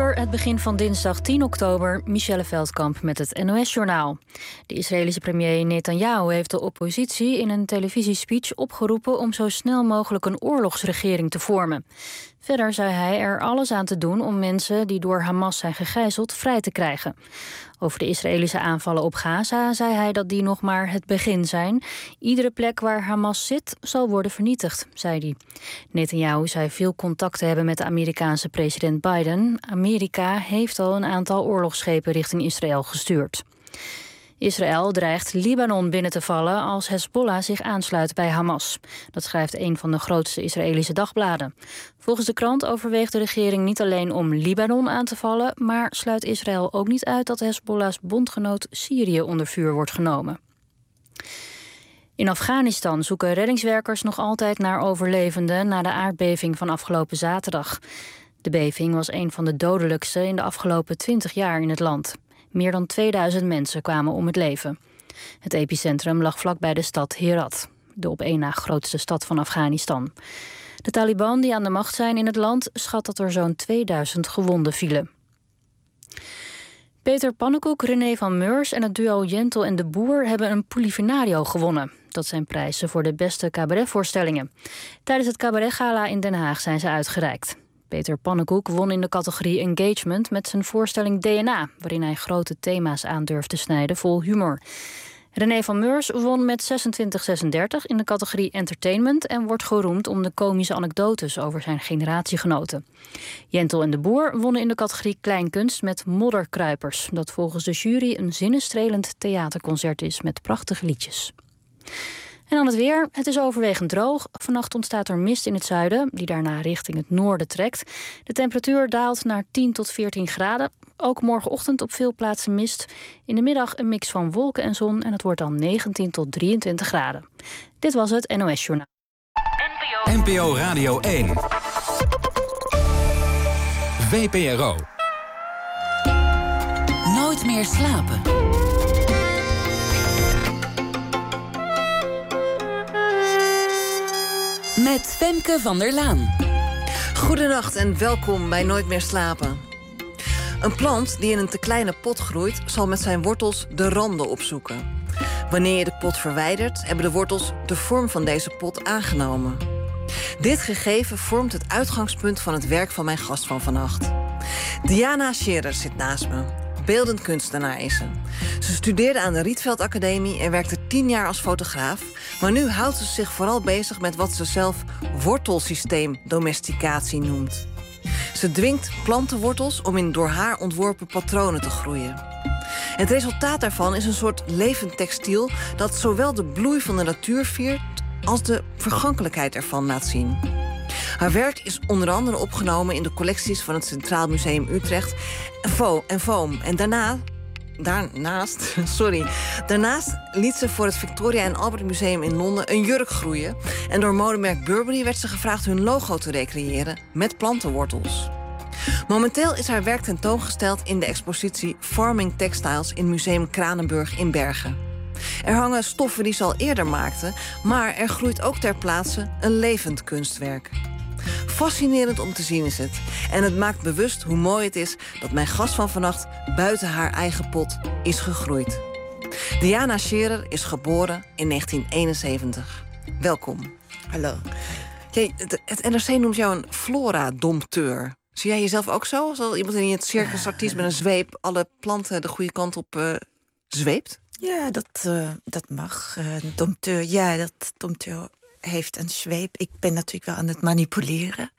voor het begin van dinsdag 10 oktober, Michelle Veldkamp met het NOS-journaal. De Israëlische premier Netanyahu heeft de oppositie in een televisiespeech opgeroepen om zo snel mogelijk een oorlogsregering te vormen. Verder zei hij er alles aan te doen om mensen die door Hamas zijn gegijzeld vrij te krijgen. Over de Israëlische aanvallen op Gaza zei hij dat die nog maar het begin zijn. Iedere plek waar Hamas zit zal worden vernietigd, zei hij. Netanyahu zei veel contact te hebben met de Amerikaanse president Biden. Amerika heeft al een aantal oorlogsschepen richting Israël gestuurd. Israël dreigt Libanon binnen te vallen als Hezbollah zich aansluit bij Hamas. Dat schrijft een van de grootste Israëlische dagbladen. Volgens de krant overweegt de regering niet alleen om Libanon aan te vallen, maar sluit Israël ook niet uit dat Hezbollah's bondgenoot Syrië onder vuur wordt genomen. In Afghanistan zoeken reddingswerkers nog altijd naar overlevenden na de aardbeving van afgelopen zaterdag. De beving was een van de dodelijkste in de afgelopen 20 jaar in het land. Meer dan 2000 mensen kwamen om het leven. Het epicentrum lag vlakbij de stad Herat, de op één na grootste stad van Afghanistan. De Taliban die aan de macht zijn in het land schat dat er zo'n 2000 gewonden vielen. Peter Pannenkoek, René van Meurs en het duo Jentel en de Boer hebben een Polifenario gewonnen. Dat zijn prijzen voor de beste cabaretvoorstellingen. Tijdens het cabaretgala in Den Haag zijn ze uitgereikt. Peter Pannenkoek won in de categorie Engagement met zijn voorstelling DNA, waarin hij grote thema's aandurft te snijden vol humor. René van Meurs won met 2636 in de categorie Entertainment en wordt geroemd om de komische anekdotes over zijn generatiegenoten. Jentel en de Boer wonnen in de categorie Kleinkunst met Modderkruipers, dat volgens de jury een zinnenstrelend theaterconcert is met prachtige liedjes. En dan het weer. Het is overwegend droog. Vannacht ontstaat er mist in het zuiden, die daarna richting het noorden trekt. De temperatuur daalt naar 10 tot 14 graden. Ook morgenochtend op veel plaatsen mist. In de middag een mix van wolken en zon en het wordt dan 19 tot 23 graden. Dit was het NOS Journaal. NPO Radio 1. VPRO. Nooit meer slapen. Met Femke van der Laan. Goedenacht en welkom bij Nooit meer slapen. Een plant die in een te kleine pot groeit, zal met zijn wortels de randen opzoeken. Wanneer je de pot verwijdert, hebben de wortels de vorm van deze pot aangenomen. Dit gegeven vormt het uitgangspunt van het werk van mijn gast van vannacht. Diana Scherer zit naast me. Beeldend kunstenaar is ze. Ze studeerde aan de Rietveld Academie en werkte 10 jaar als fotograaf. Maar nu houdt ze zich vooral bezig met wat ze zelf wortelsysteemdomesticatie noemt. Ze dwingt plantenwortels om in door haar ontworpen patronen te groeien. Het resultaat daarvan is een soort levend textiel dat zowel de bloei van de natuur viert als de vergankelijkheid ervan laat zien. Haar werk is onder andere opgenomen in de collecties van het Centraal Museum Utrecht en Foam. En daarnaast liet ze voor het Victoria and Albert Museum in Londen een jurk groeien. En door modemerk Burberry werd ze gevraagd hun logo te recreëren met plantenwortels. Momenteel is haar werk tentoongesteld in de expositie Farming Textiles in Museum Kranenburg in Bergen. Er hangen stoffen die ze al eerder maakte, maar er groeit ook ter plaatse een levend kunstwerk. Fascinerend om te zien is het. En het maakt bewust hoe mooi het is dat mijn gast van vannacht buiten haar eigen pot is gegroeid. Diana Scherer is geboren in 1971. Welkom. Hallo. Het NRC noemt jou een flora-dompteur. Zie jij jezelf ook zo? Als iemand in het circusartiest met een zweep alle planten de goede kant op zweept? Ja, dat mag. Dompteur heeft een zweep. Ik ben natuurlijk wel aan het manipuleren.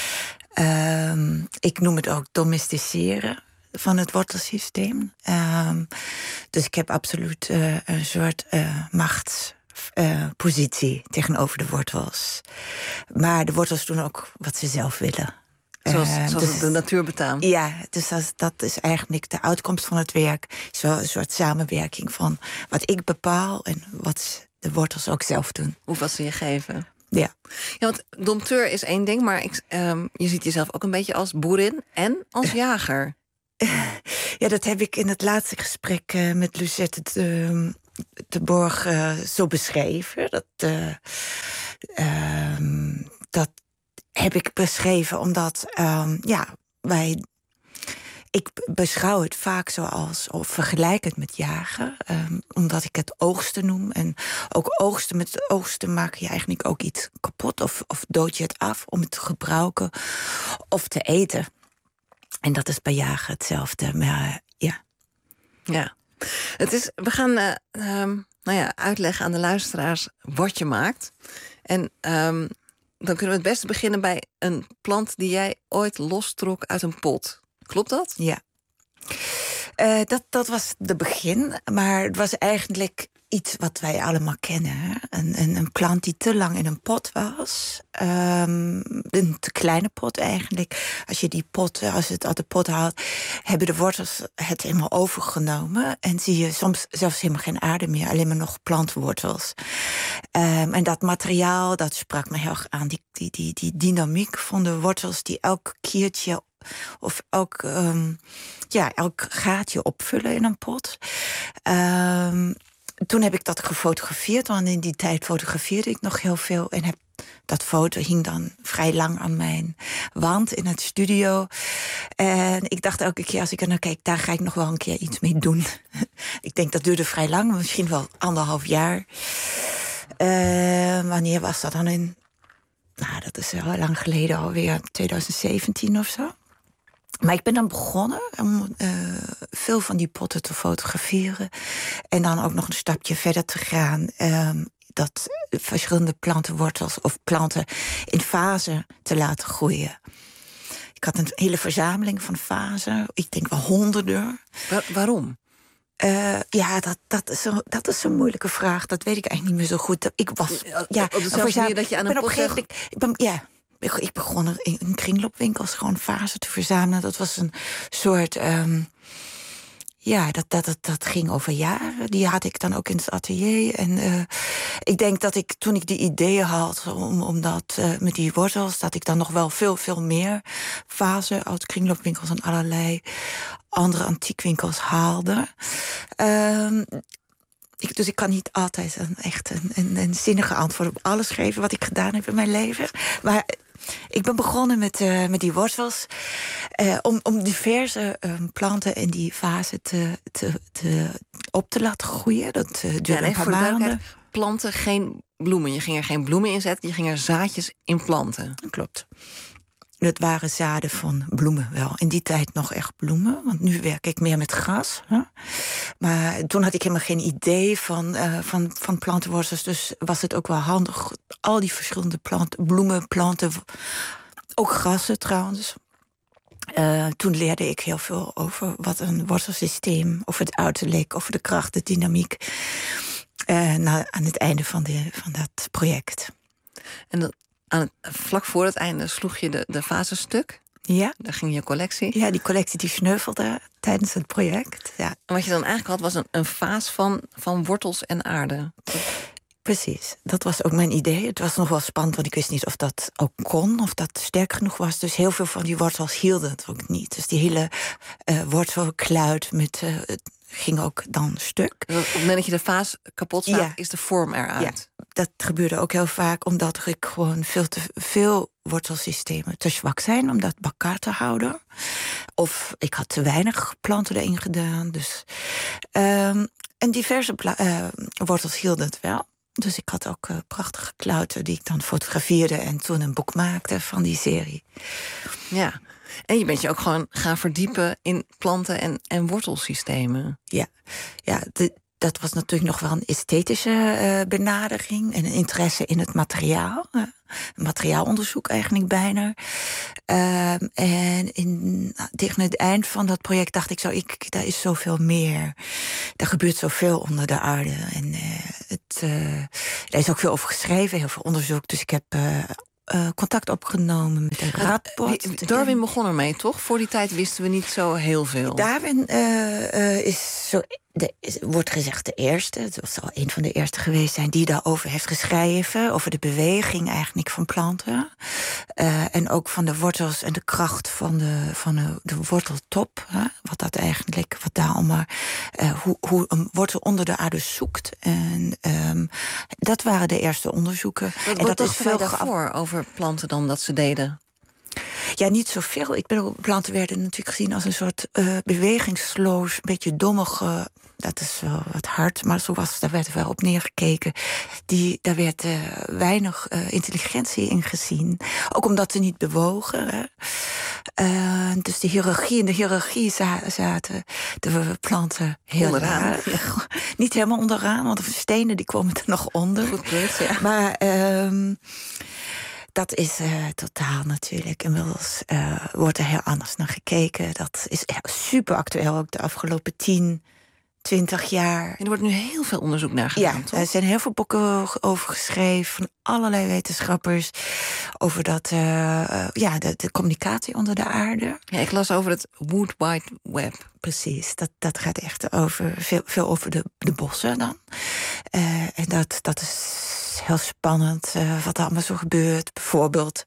Ik noem het ook domesticeren van het wortelsysteem. Dus ik heb absoluut een soort machtspositie tegenover de wortels. Maar de wortels doen ook wat ze zelf willen. Zoals het de natuur betaamt. Ja, dus dat is eigenlijk de uitkomst van het werk. Zo een soort samenwerking van wat ik bepaal en wat de wortels ook zelf doen. Wat ze je geven. Ja, want dompteur is één ding, maar je ziet jezelf ook een beetje als boerin en als jager. Ja, dat heb ik in het laatste gesprek met Lucette de Borg zo beschreven. Dat heb ik beschreven omdat wij Ik beschouw het vaak of vergelijk het met jagen. Omdat ik het oogsten noem. En ook oogsten, met oogsten maak je eigenlijk ook iets kapot. Of dood je het af om het te gebruiken of te eten. En dat is bij jagen hetzelfde. Maar ja. We gaan uitleggen aan de luisteraars wat je maakt. En dan kunnen we het beste beginnen bij een plant die jij ooit lostrok uit een pot. Klopt dat? Ja. Dat was de begin, maar het was eigenlijk iets wat wij allemaal kennen. Hè? Een plant die te lang in een pot was. Een te kleine pot eigenlijk. Als je het uit de pot haalt, hebben de wortels het helemaal overgenomen. En zie je soms zelfs helemaal geen aarde meer, alleen maar nog plantwortels. En dat materiaal, dat sprak me heel erg aan. Die dynamiek van de wortels die elk kiertje of elk gaatje opvullen in een pot. Toen heb ik dat gefotografeerd, want in die tijd fotografeerde ik nog heel veel. En dat foto hing dan vrij lang aan mijn wand in het studio. En ik dacht elke keer als ik er naar keek, daar ga ik nog wel een keer iets mee doen. Ik denk dat duurde vrij lang, misschien wel 1,5 jaar. Wanneer was dat dan in? Nou, dat is heel lang geleden alweer, 2017 of zo. Maar ik ben dan begonnen om veel van die potten te fotograferen. En dan ook nog een stapje verder te gaan. Dat verschillende plantenwortels of planten in fasen te laten groeien. Ik had een hele verzameling van fasen. Ik denk wel honderden. Waarom? Dat is een moeilijke vraag. Dat weet ik eigenlijk niet meer zo goed. Ik was op dezelfde manier dat je aan een pot ik begon in kringloopwinkels gewoon fasen te verzamelen. Dat was een soort... dat ging over jaren. Die had ik dan ook in het atelier. En ik denk dat toen ik die ideeën had om dat met die wortels, dat ik dan nog wel veel meer fasen uit kringloopwinkels en allerlei andere antiekwinkels haalde. Dus ik kan niet altijd een zinnige antwoord op alles geven wat ik gedaan heb in mijn leven. Maar ik ben begonnen met die wortels om diverse planten in die fase op te laten groeien. Dat duurde een paar maanden. Planten, geen bloemen. Je ging er geen bloemen in zetten, je ging er zaadjes in planten. Klopt. Dat waren zaden van bloemen wel. In die tijd nog echt bloemen, want nu werk ik meer met gras. Hè? Maar toen had ik helemaal geen idee van plantenwortels. Dus was het ook wel handig. Al die verschillende bloemen, planten, ook grassen trouwens. Toen leerde ik heel veel over wat een wortelsysteem, over het uiterlijk, over de kracht, de dynamiek. Aan het einde van dat project. En vlak voor het einde sloeg je de fase stuk. Ja. Daar ging je collectie. Ja, die collectie die sneuvelde tijdens het project. Ja. En wat je dan eigenlijk had, was een vaas van wortels en aarde. Precies, dat was ook mijn idee. Het was nog wel spannend, want ik wist niet of dat ook kon, of dat sterk genoeg was. Dus heel veel van die wortels hielden het ook niet. Dus die hele wortelkluit ging ook dan stuk. Dus op het moment dat je de vaas kapot slaat, is de vorm eruit. Ja, dat gebeurde ook heel vaak, omdat ik gewoon veel te veel wortelsystemen te zwak zijn om dat bij elkaar te houden. Of ik had te weinig planten erin gedaan. Dus, en diverse wortels hielden het wel. Dus ik had ook prachtige kluiten die ik dan fotografeerde en toen een boek maakte van die serie. Ja, en je bent je ook gewoon gaan verdiepen in planten en wortelsystemen. Ja, dat was natuurlijk nog wel een esthetische benadering en een interesse in het materiaal. Materiaalonderzoek eigenlijk bijna. En tegen het eind van dat project dacht ik, daar is zoveel meer. Er gebeurt zoveel onder de aarde. En er is ook veel over geschreven, heel veel onderzoek. Dus ik heb contact opgenomen met de Radboud. Darwin begon ermee, toch? Voor die tijd wisten we niet zo heel veel. Darwin wordt gezegd de eerste. Het zal een van de eerste geweest zijn die daarover heeft geschreven. Over de beweging eigenlijk van planten. En ook van de wortels en de kracht van de worteltop. Wat daar allemaal, hoe een wortel onder de aarde zoekt. En dat waren de eerste onderzoeken. Wat is veel daarvoor over planten dan dat ze deden? Ja, niet zoveel. Ik bedoel, planten werden natuurlijk gezien als een soort bewegingsloos, een beetje dommige. Dat is wel wat hard, maar daar werd wel op neergekeken. Daar werd weinig intelligentie in gezien. Ook omdat ze niet bewogen. Dus in de hiërarchie zaten de planten heel onderaan. laag. Niet helemaal onderaan, want de stenen die komen er nog onder. Goed punt, ja. Maar dat is totaal natuurlijk. Inmiddels wordt er heel anders naar gekeken. Dat is super actueel, ook de afgelopen 10, 20 jaar. En er wordt nu heel veel onderzoek naar gedaan, toch? Er zijn heel veel boeken over geschreven van allerlei wetenschappers over de communicatie onder de aarde. Ja, ik las over het Wood Wide Web. Precies, dat gaat echt over veel over de bossen dan. En dat is heel spannend wat er allemaal zo gebeurt. Bijvoorbeeld,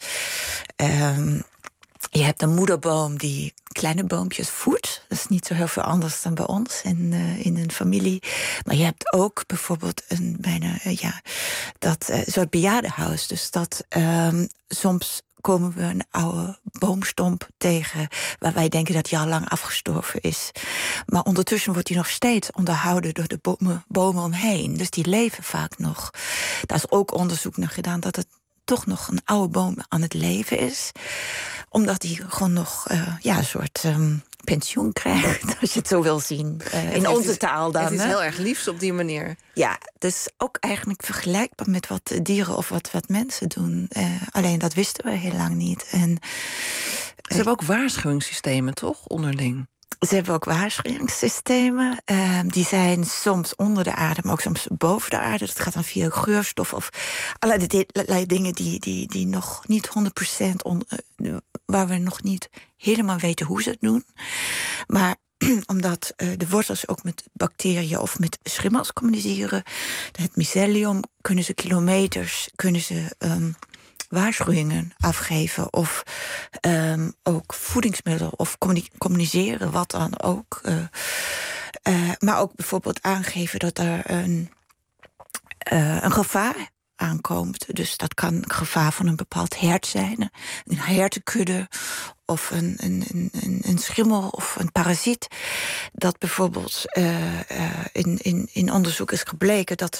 je hebt een moederboom die kleine boompjes voedt. Dat is niet zo heel veel anders dan bij ons in een familie. Maar je hebt ook bijvoorbeeld een soort bejaardenhuis. Dus dat soms komen we een oude boomstomp tegen waar wij denken dat die al lang afgestorven is. Maar ondertussen wordt die nog steeds onderhouden door de bomen omheen. Dus die leven vaak nog. Daar is ook onderzoek naar gedaan dat het toch nog een oude boom aan het leven is. Omdat die gewoon nog een soort pensioen krijgt, als je het zo wil zien. In onze taal dan. Het is heel erg liefs op die manier. Ja, dus ook eigenlijk vergelijkbaar met wat dieren of wat mensen doen. Alleen dat wisten we heel lang niet. En Ze hebben ook waarschuwingssystemen, toch? Onderling. Ze hebben ook waarschuwingssystemen. Die zijn soms onder de aarde, maar ook soms boven de aarde. Dat gaat dan via geurstof of allerlei dingen die nog niet 100% waar we nog niet helemaal weten hoe ze het doen. Maar omdat de wortels ook met bacteriën of met schimmels communiceren, het mycelium, kunnen ze kilometers, waarschuwingen afgeven of ook voedingsmiddelen of communiceren, wat dan ook. Maar ook bijvoorbeeld aangeven dat er een gevaar aankomt. Dus dat kan een gevaar van een bepaald hert zijn. Een hertenkudde of een schimmel of een parasiet. Dat bijvoorbeeld in onderzoek is gebleken dat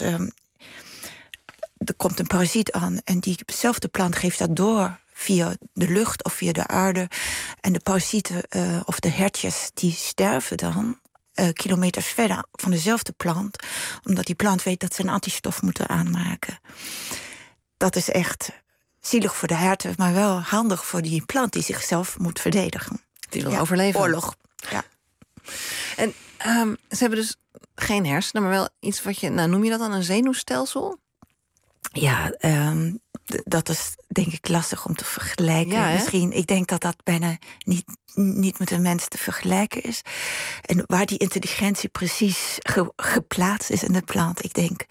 er komt een parasiet aan en diezelfde plant geeft dat door via de lucht of via de aarde. En de parasieten of de hertjes die sterven dan kilometers verder van dezelfde plant, omdat die plant weet dat ze een antistof moeten aanmaken. Dat is echt zielig voor de herten, maar wel handig voor die plant die zichzelf moet verdedigen. Die wil overleven. Oorlog. Ja. En ze hebben dus geen hersenen, maar wel iets wat je, noem je dat dan een zenuwstelsel? Ja, dat is denk ik lastig om te vergelijken. Ja, misschien, ik denk dat bijna niet met een mens te vergelijken is. En waar die intelligentie precies geplaatst is in de plant, ik denk,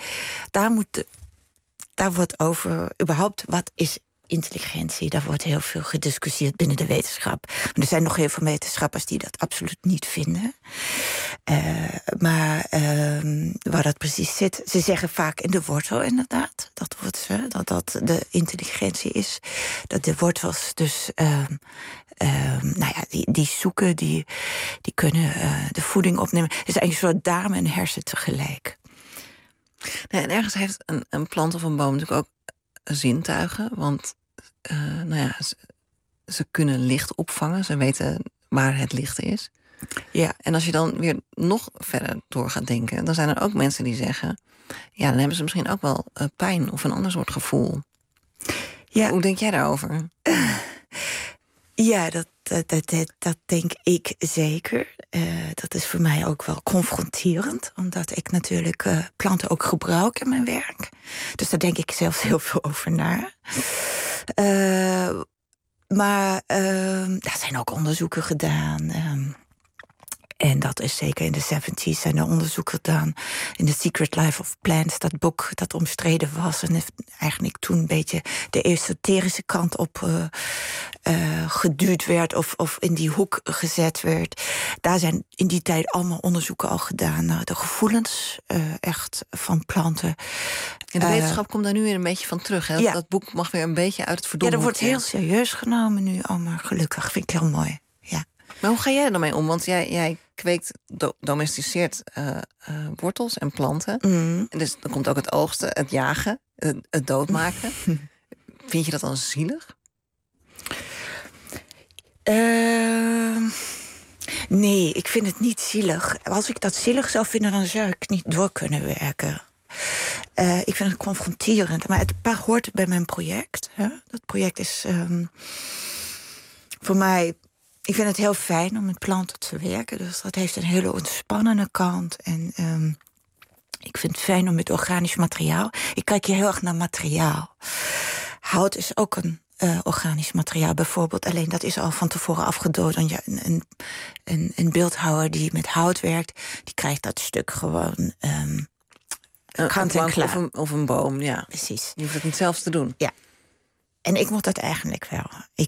daar wordt over überhaupt wat is intelligentie. Daar wordt heel veel gediscussieerd binnen de wetenschap. Maar er zijn nog heel veel wetenschappers die dat absoluut niet vinden. Maar waar dat precies zit, ze zeggen vaak in de wortel inderdaad. Dat de intelligentie is. Dat de wortels dus die zoeken, die kunnen de voeding opnemen. Het is eigenlijk een soort darm en hersen tegelijk. Nee, en ergens heeft een plant of een boom natuurlijk ook zintuigen. Want ze kunnen licht opvangen. Ze weten waar het licht is. Ja. En als je dan weer nog verder door gaat denken, dan zijn er ook mensen die zeggen, ja, dan hebben ze misschien ook wel pijn of een ander soort gevoel. Ja. Hoe denk jij daarover? Ja, dat denk ik zeker. Dat is voor mij ook wel confronterend, omdat ik natuurlijk planten ook gebruik in mijn werk. Dus daar denk ik zelfs heel veel over na. Maar er zijn ook onderzoeken gedaan. En dat is zeker in de 70s zijn er onderzoeken gedaan. In The Secret Life of Plants, dat boek dat omstreden was. En eigenlijk toen een beetje de esoterische kant op geduwd werd. Of in die hoek gezet werd. Daar zijn in die tijd allemaal onderzoeken al gedaan naar de gevoelens echt van planten. En de wetenschap komt daar nu weer een beetje van terug. Hè? Ja. Dat boek mag weer een beetje uit het verdomde. Ja, dat wordt heel serieus genomen nu allemaal, gelukkig. Vind ik heel mooi, ja. Maar hoe ga jij er dan mee om? Want jij kweekt, domesticeert wortels en planten. En dus dan komt ook het oogsten, het jagen, het doodmaken. Vind je dat dan zielig? Nee, ik vind het niet zielig. Als ik dat zielig zou vinden, dan zou ik niet door kunnen werken. Ik vind het confronterend. Maar het hoort bij mijn project. Hè? Dat project is voor mij... Ik vind het heel fijn om met planten te werken. Dus dat heeft een hele ontspannende kant. En ik vind het fijn om met organisch materiaal... Ik kijk hier heel erg naar materiaal. Hout is ook een organisch materiaal bijvoorbeeld. Alleen dat is al van tevoren afgedood. En ja, een beeldhouwer die met hout werkt... die krijgt dat stuk gewoon kant en klaar. Of een boom, ja. Precies. Je hoeft het niet zelf te doen. Ja. En ik moet dat eigenlijk wel.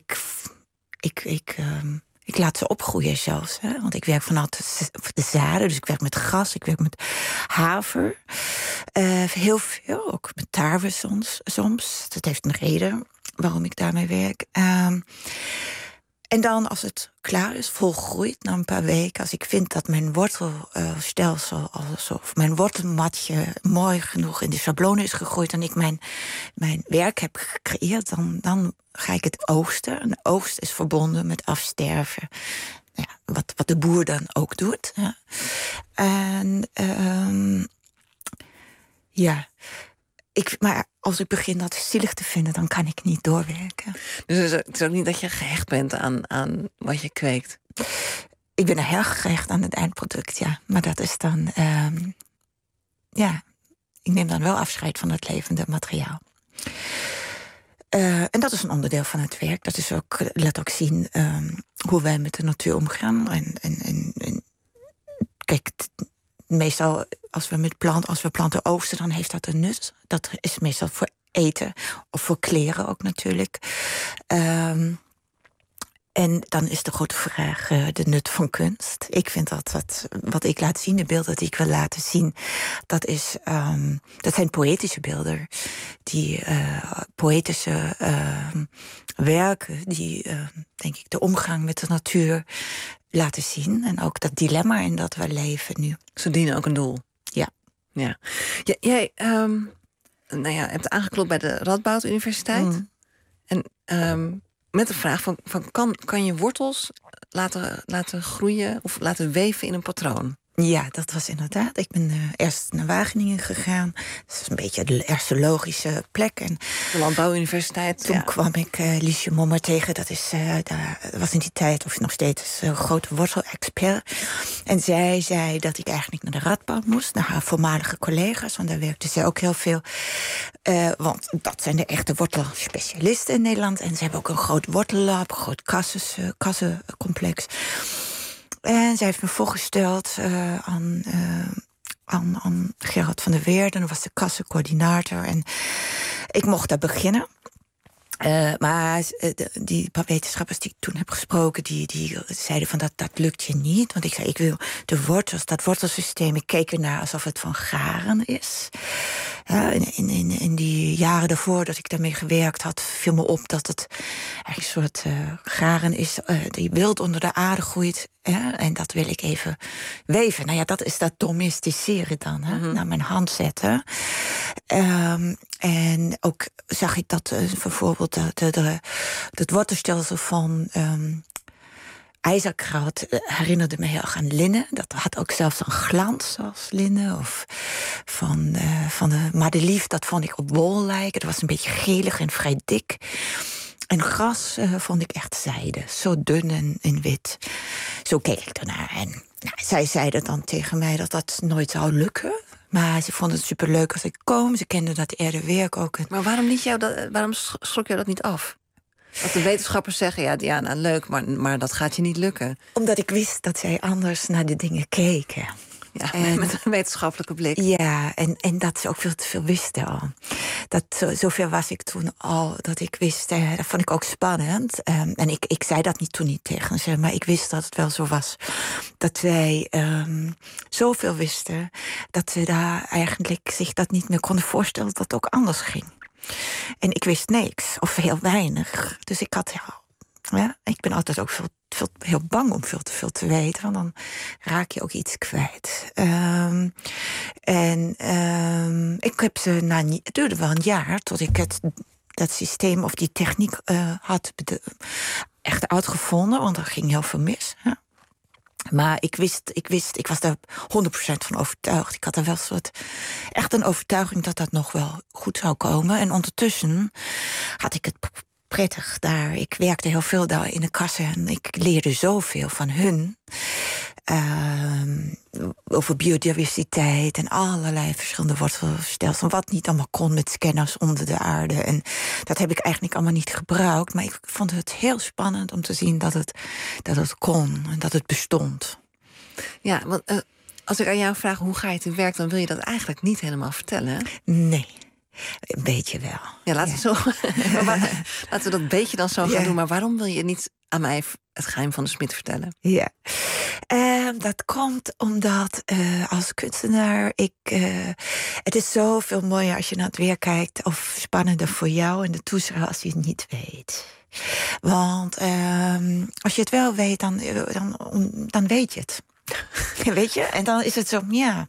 Ik laat ze opgroeien zelfs. Hè? Want ik werk vanuit de zaden. Dus ik werk met gras, ik werk met haver. Heel veel, ook met tarwe soms. Dat heeft een reden waarom ik daarmee werk. En dan als het klaar is, volgroeit, na een paar weken... als ik vind dat mijn wortelstelsel of mijn wortelmatje mooi genoeg in de schablonen is gegroeid... en ik mijn werk heb gecreëerd, dan ga ik het oogsten. En de oogst is verbonden met afsterven. Ja, wat de boer dan ook doet. Ja. En ja... Maar als ik begin dat zielig te vinden, dan kan ik niet doorwerken. Dus het is ook niet dat je gehecht bent aan wat je kweekt? Ik ben er heel gehecht aan het eindproduct, ja. Maar dat is dan... ik neem dan wel afscheid van het levende materiaal. En dat is een onderdeel van het werk. Dat is ook, laat ook zien hoe wij met de natuur omgaan. En kijk... Meestal, als we planten oogsten, dan heeft dat een nut. Dat is meestal voor eten of voor kleren ook natuurlijk. En dan is de grote vraag de nut van kunst. Ik vind dat wat ik laat zien, de beelden die ik wil laten zien... dat zijn poëtische beelden. Die poëtische werken die, denk ik, de omgang met de natuur... laten zien. En ook dat dilemma in dat we leven nu. Ze dienen ook een doel. Ja. Jij hebt aangeklopt bij de Radboud Universiteit. En met de vraag van kan je wortels laten groeien... of laten weven in een patroon? Ja, dat was inderdaad. Ik ben eerst naar Wageningen gegaan. Dat is een beetje de eerste logische plek. En de Landbouwuniversiteit. Toen kwam ik Liesje Mommer tegen. Dat was in die tijd, of nog steeds, een grote wortelexpert. En zij zei dat ik eigenlijk naar de Radboud moest. Naar haar voormalige collega's, want daar werkte zij ook heel veel. Want dat zijn de echte wortelspecialisten in Nederland. En ze hebben ook een groot wortellab, een groot kassencomplex. En zij heeft me voorgesteld aan Gerard van der Weerden. Dat was de kassencoördinator. En ik mocht daar beginnen. Maar die paar wetenschappers die ik toen heb gesproken... die zeiden van dat lukt je niet. Want ik zei, ik wil de wortels, dat wortelsysteem... ik keek ernaar alsof het van garen is. In die jaren daarvoor dat ik daarmee gewerkt had... viel me op dat het eigenlijk een soort garen is... die wild onder de aarde groeit. En dat wil ik even weven. Nou ja, dat is dat domesticeren dan. Naar mijn hand zetten. En ook zag ik dat bijvoorbeeld het wortelstelsel van ijzerkraut herinnerde me heel erg aan linnen. Dat had ook zelfs een glans als linnen. Of van de madelief, dat vond ik op wol lijken. Dat was een beetje gelig en vrij dik. En gras vond ik echt zijde. Zo dun en wit. Zo keek ik ernaar. En zij zeiden dan tegen mij dat dat nooit zou lukken. Maar ze vonden het superleuk als ik kwam. Ze kenden dat eerder werk ook. Maar waarom schrok jou dat niet af? Als de wetenschappers zeggen, Diana, leuk, maar dat gaat je niet lukken. Omdat ik wist dat zij anders naar de dingen keken. Ja, met een wetenschappelijke blik. Ja, en dat ze ook veel te veel wisten al. Zoveel was ik toen al, dat ik wist, dat vond ik ook spannend. En ik zei dat toen niet tegen ze, maar ik wist dat het wel zo was. Dat zij zoveel wisten, dat ze daar eigenlijk zich dat niet meer konden voorstellen dat het ook anders ging. En ik wist niks, of heel weinig. Dus ik had, ik ben altijd ook heel bang om veel te veel te weten, want dan raak je ook iets kwijt. Ik heb ze het duurde wel een jaar tot ik dat systeem of die techniek had echt uitgevonden, want er ging heel veel mis. Hè? Maar ik was daar 100% van overtuigd. Ik had er wel echt een overtuiging dat dat nog wel goed zou komen. En ondertussen had ik het prettig daar. Ik werkte heel veel daar in de kassen en ik leerde zoveel van hun. Over biodiversiteit en allerlei verschillende wortelstelsels. Wat niet allemaal kon met scanners onder de aarde. En dat heb ik eigenlijk allemaal niet gebruikt. Maar ik vond het heel spannend om te zien dat het kon en dat het bestond. Ja, want als ik aan jou vraag hoe ga je te werk, dan wil je dat eigenlijk niet helemaal vertellen. Nee. Een beetje wel. Ja, laten we dat beetje dan zo gaan doen. Maar waarom wil je niet aan mij het geheim van de Smit vertellen? Ja, dat komt omdat als kunstenaar het is zoveel mooier als je naar het weer kijkt, of spannender voor jou en de toeschouwer als je het niet weet. Want als je het wel weet, dan weet je het. Weet je? En dan is het zo,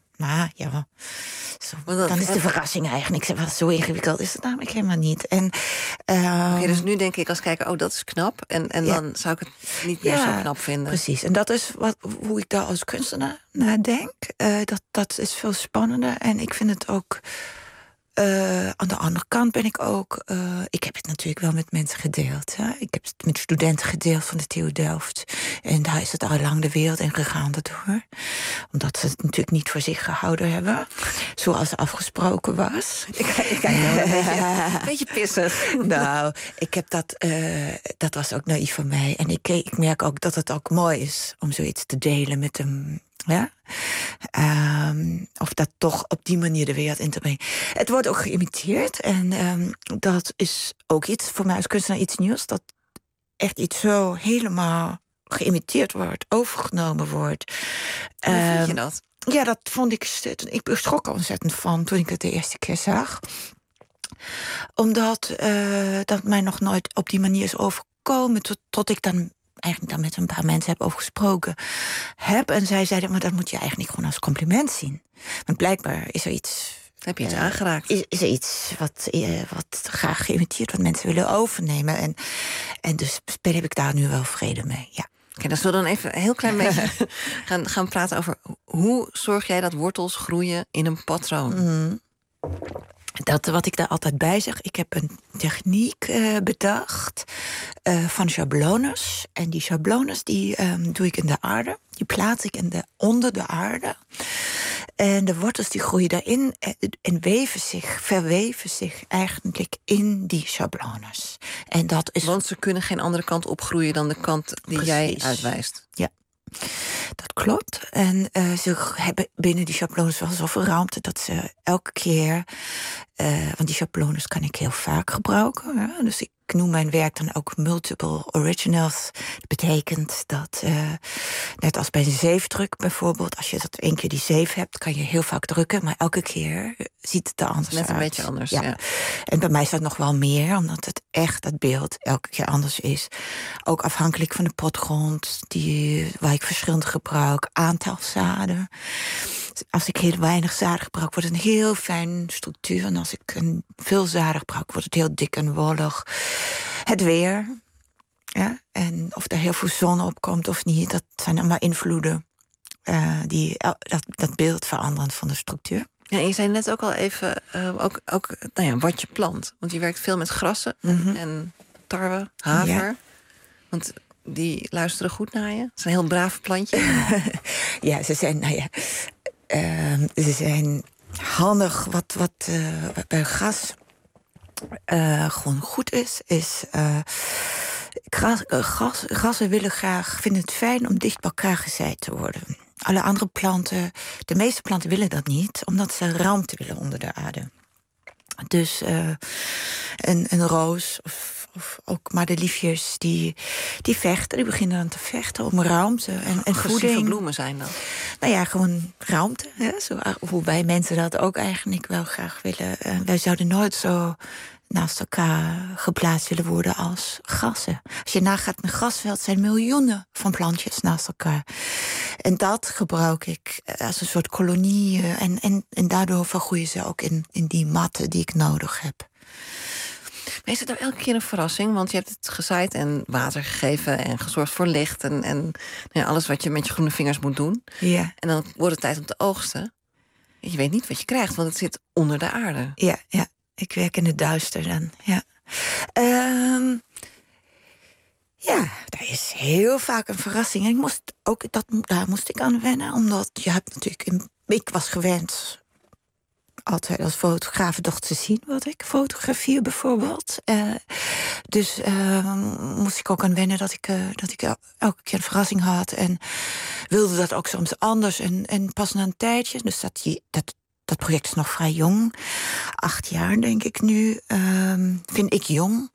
dan is de verrassing eigenlijk, zo ingewikkeld is het namelijk helemaal niet. Oké, dus nu denk ik als kijker, dat is knap. En dan zou ik het niet meer zo knap vinden. Precies, en dat is hoe ik daar als kunstenaar naar denk. Dat is veel spannender. En ik vind het ook, aan de andere kant ben ik ook, ik heb het natuurlijk wel met mensen gedeeld. Hè? Ik heb het met studenten gedeeld van de TU Delft. En daar is het al lang de wereld in gegaan daardoor. Omdat ze het natuurlijk niet voor zich gehouden hebben. Zoals afgesproken was. Ik een beetje pissig. Nou, ik heb dat was ook naïef van mij. En ik merk ook dat het ook mooi is om zoiets te delen met hem. Ja? Of dat toch op die manier de wereld in te brengen. Het wordt ook geïmiteerd. En dat is ook iets voor mij als kunstenaar iets nieuws. Dat echt iets zo helemaal geïmiteerd wordt, overgenomen wordt. Hoe vind je dat? Ja, dat vond ik schrok er ontzettend van toen ik het de eerste keer zag. Omdat dat mij nog nooit op die manier is overkomen. Tot ik dan eigenlijk met een paar mensen heb over gesproken. En zij zeiden, maar dat moet je eigenlijk gewoon als compliment zien. Want blijkbaar is er iets. Heb je iets aangeraakt? Is er iets wat graag geïmiteerd, wat mensen willen overnemen. En dus heb ik daar nu wel vrede mee, ja. Oké, dan zullen we dan even een heel klein beetje gaan praten over hoe zorg jij dat wortels groeien in een patroon? Dat wat ik daar altijd bij zeg, ik heb een techniek bedacht van schablones. En die schablones die doe ik in de aarde. Die plaats ik onder de aarde. En de wortels die groeien daarin en verweven zich eigenlijk in die schablones. En dat is. Want ze kunnen geen andere kant opgroeien dan de kant die jij uitwijst. Ja. Dat klopt. En ze hebben binnen die schablones wel zoveel ruimte dat ze elke keer. Want die schablones kan ik heel vaak gebruiken. Ja? Dus ik noem mijn werk dan ook multiple originals. Dat betekent dat, net als bij een zeefdruk bijvoorbeeld, als je dat 1 keer die zeef hebt, kan je heel vaak drukken, maar elke keer ziet het er anders uit. Net een beetje anders, ja. En bij mij is dat nog wel meer, omdat het echt dat beeld elke keer anders is. Ook afhankelijk van de potgrond, waar ik verschillende gebruik, aantal zaden. Als ik heel weinig zaden gebruik, wordt het een heel fijn structuur. En als ik veel zaden gebruik, wordt het heel dik en wollig. Het weer. Ja? En of er heel veel zon op komt of niet, dat zijn allemaal invloeden die dat beeld veranderen van de structuur. Ja, en je zei net ook al even wat je plant. Want je werkt veel met grassen en tarwe, haver. Ja. Want die luisteren goed naar je. Het is een heel braaf plantje. Ja, ze zijn handig bij gras. gewoon goed is... Gassen vinden het fijn om dicht bij elkaar gezaaid te worden. Alle andere planten, de meeste planten willen dat niet, omdat ze ruimte willen onder de aarde. Dus een roos of ook madeliefjes die vechten, die beginnen dan te vechten om ruimte en voeding. Bloemen zijn dat? Nou ja, gewoon ruimte. Hè? Zo, hoe wij mensen dat ook eigenlijk wel graag willen. Wij zouden nooit zo naast elkaar geplaatst willen worden als gassen. Als je nagaat, een grasveld zijn miljoenen van plantjes naast elkaar. En dat gebruik ik als een soort kolonie. En daardoor vergroeien ze ook in die matten die ik nodig heb. Maar is het nou elke keer een verrassing? Want je hebt het gezaaid en water gegeven en gezorgd voor licht. En alles wat je met je groene vingers moet doen. Ja. En dan wordt het tijd om te oogsten. Je weet niet wat je krijgt, want het zit onder de aarde. Ja. Ik werk in het duister dan, ja. Dat is heel vaak een verrassing. En daar moest ik aan wennen, omdat je hebt natuurlijk... Ik was gewend altijd als fotograaf toch te zien wat ik fotografeer bijvoorbeeld. Dus moest ik ook aan wennen dat ik elke keer een verrassing had. En wilde dat ook soms anders. En pas na een tijdje, dus dat project is nog vrij jong. 8 jaar, denk ik nu. Vind ik jong.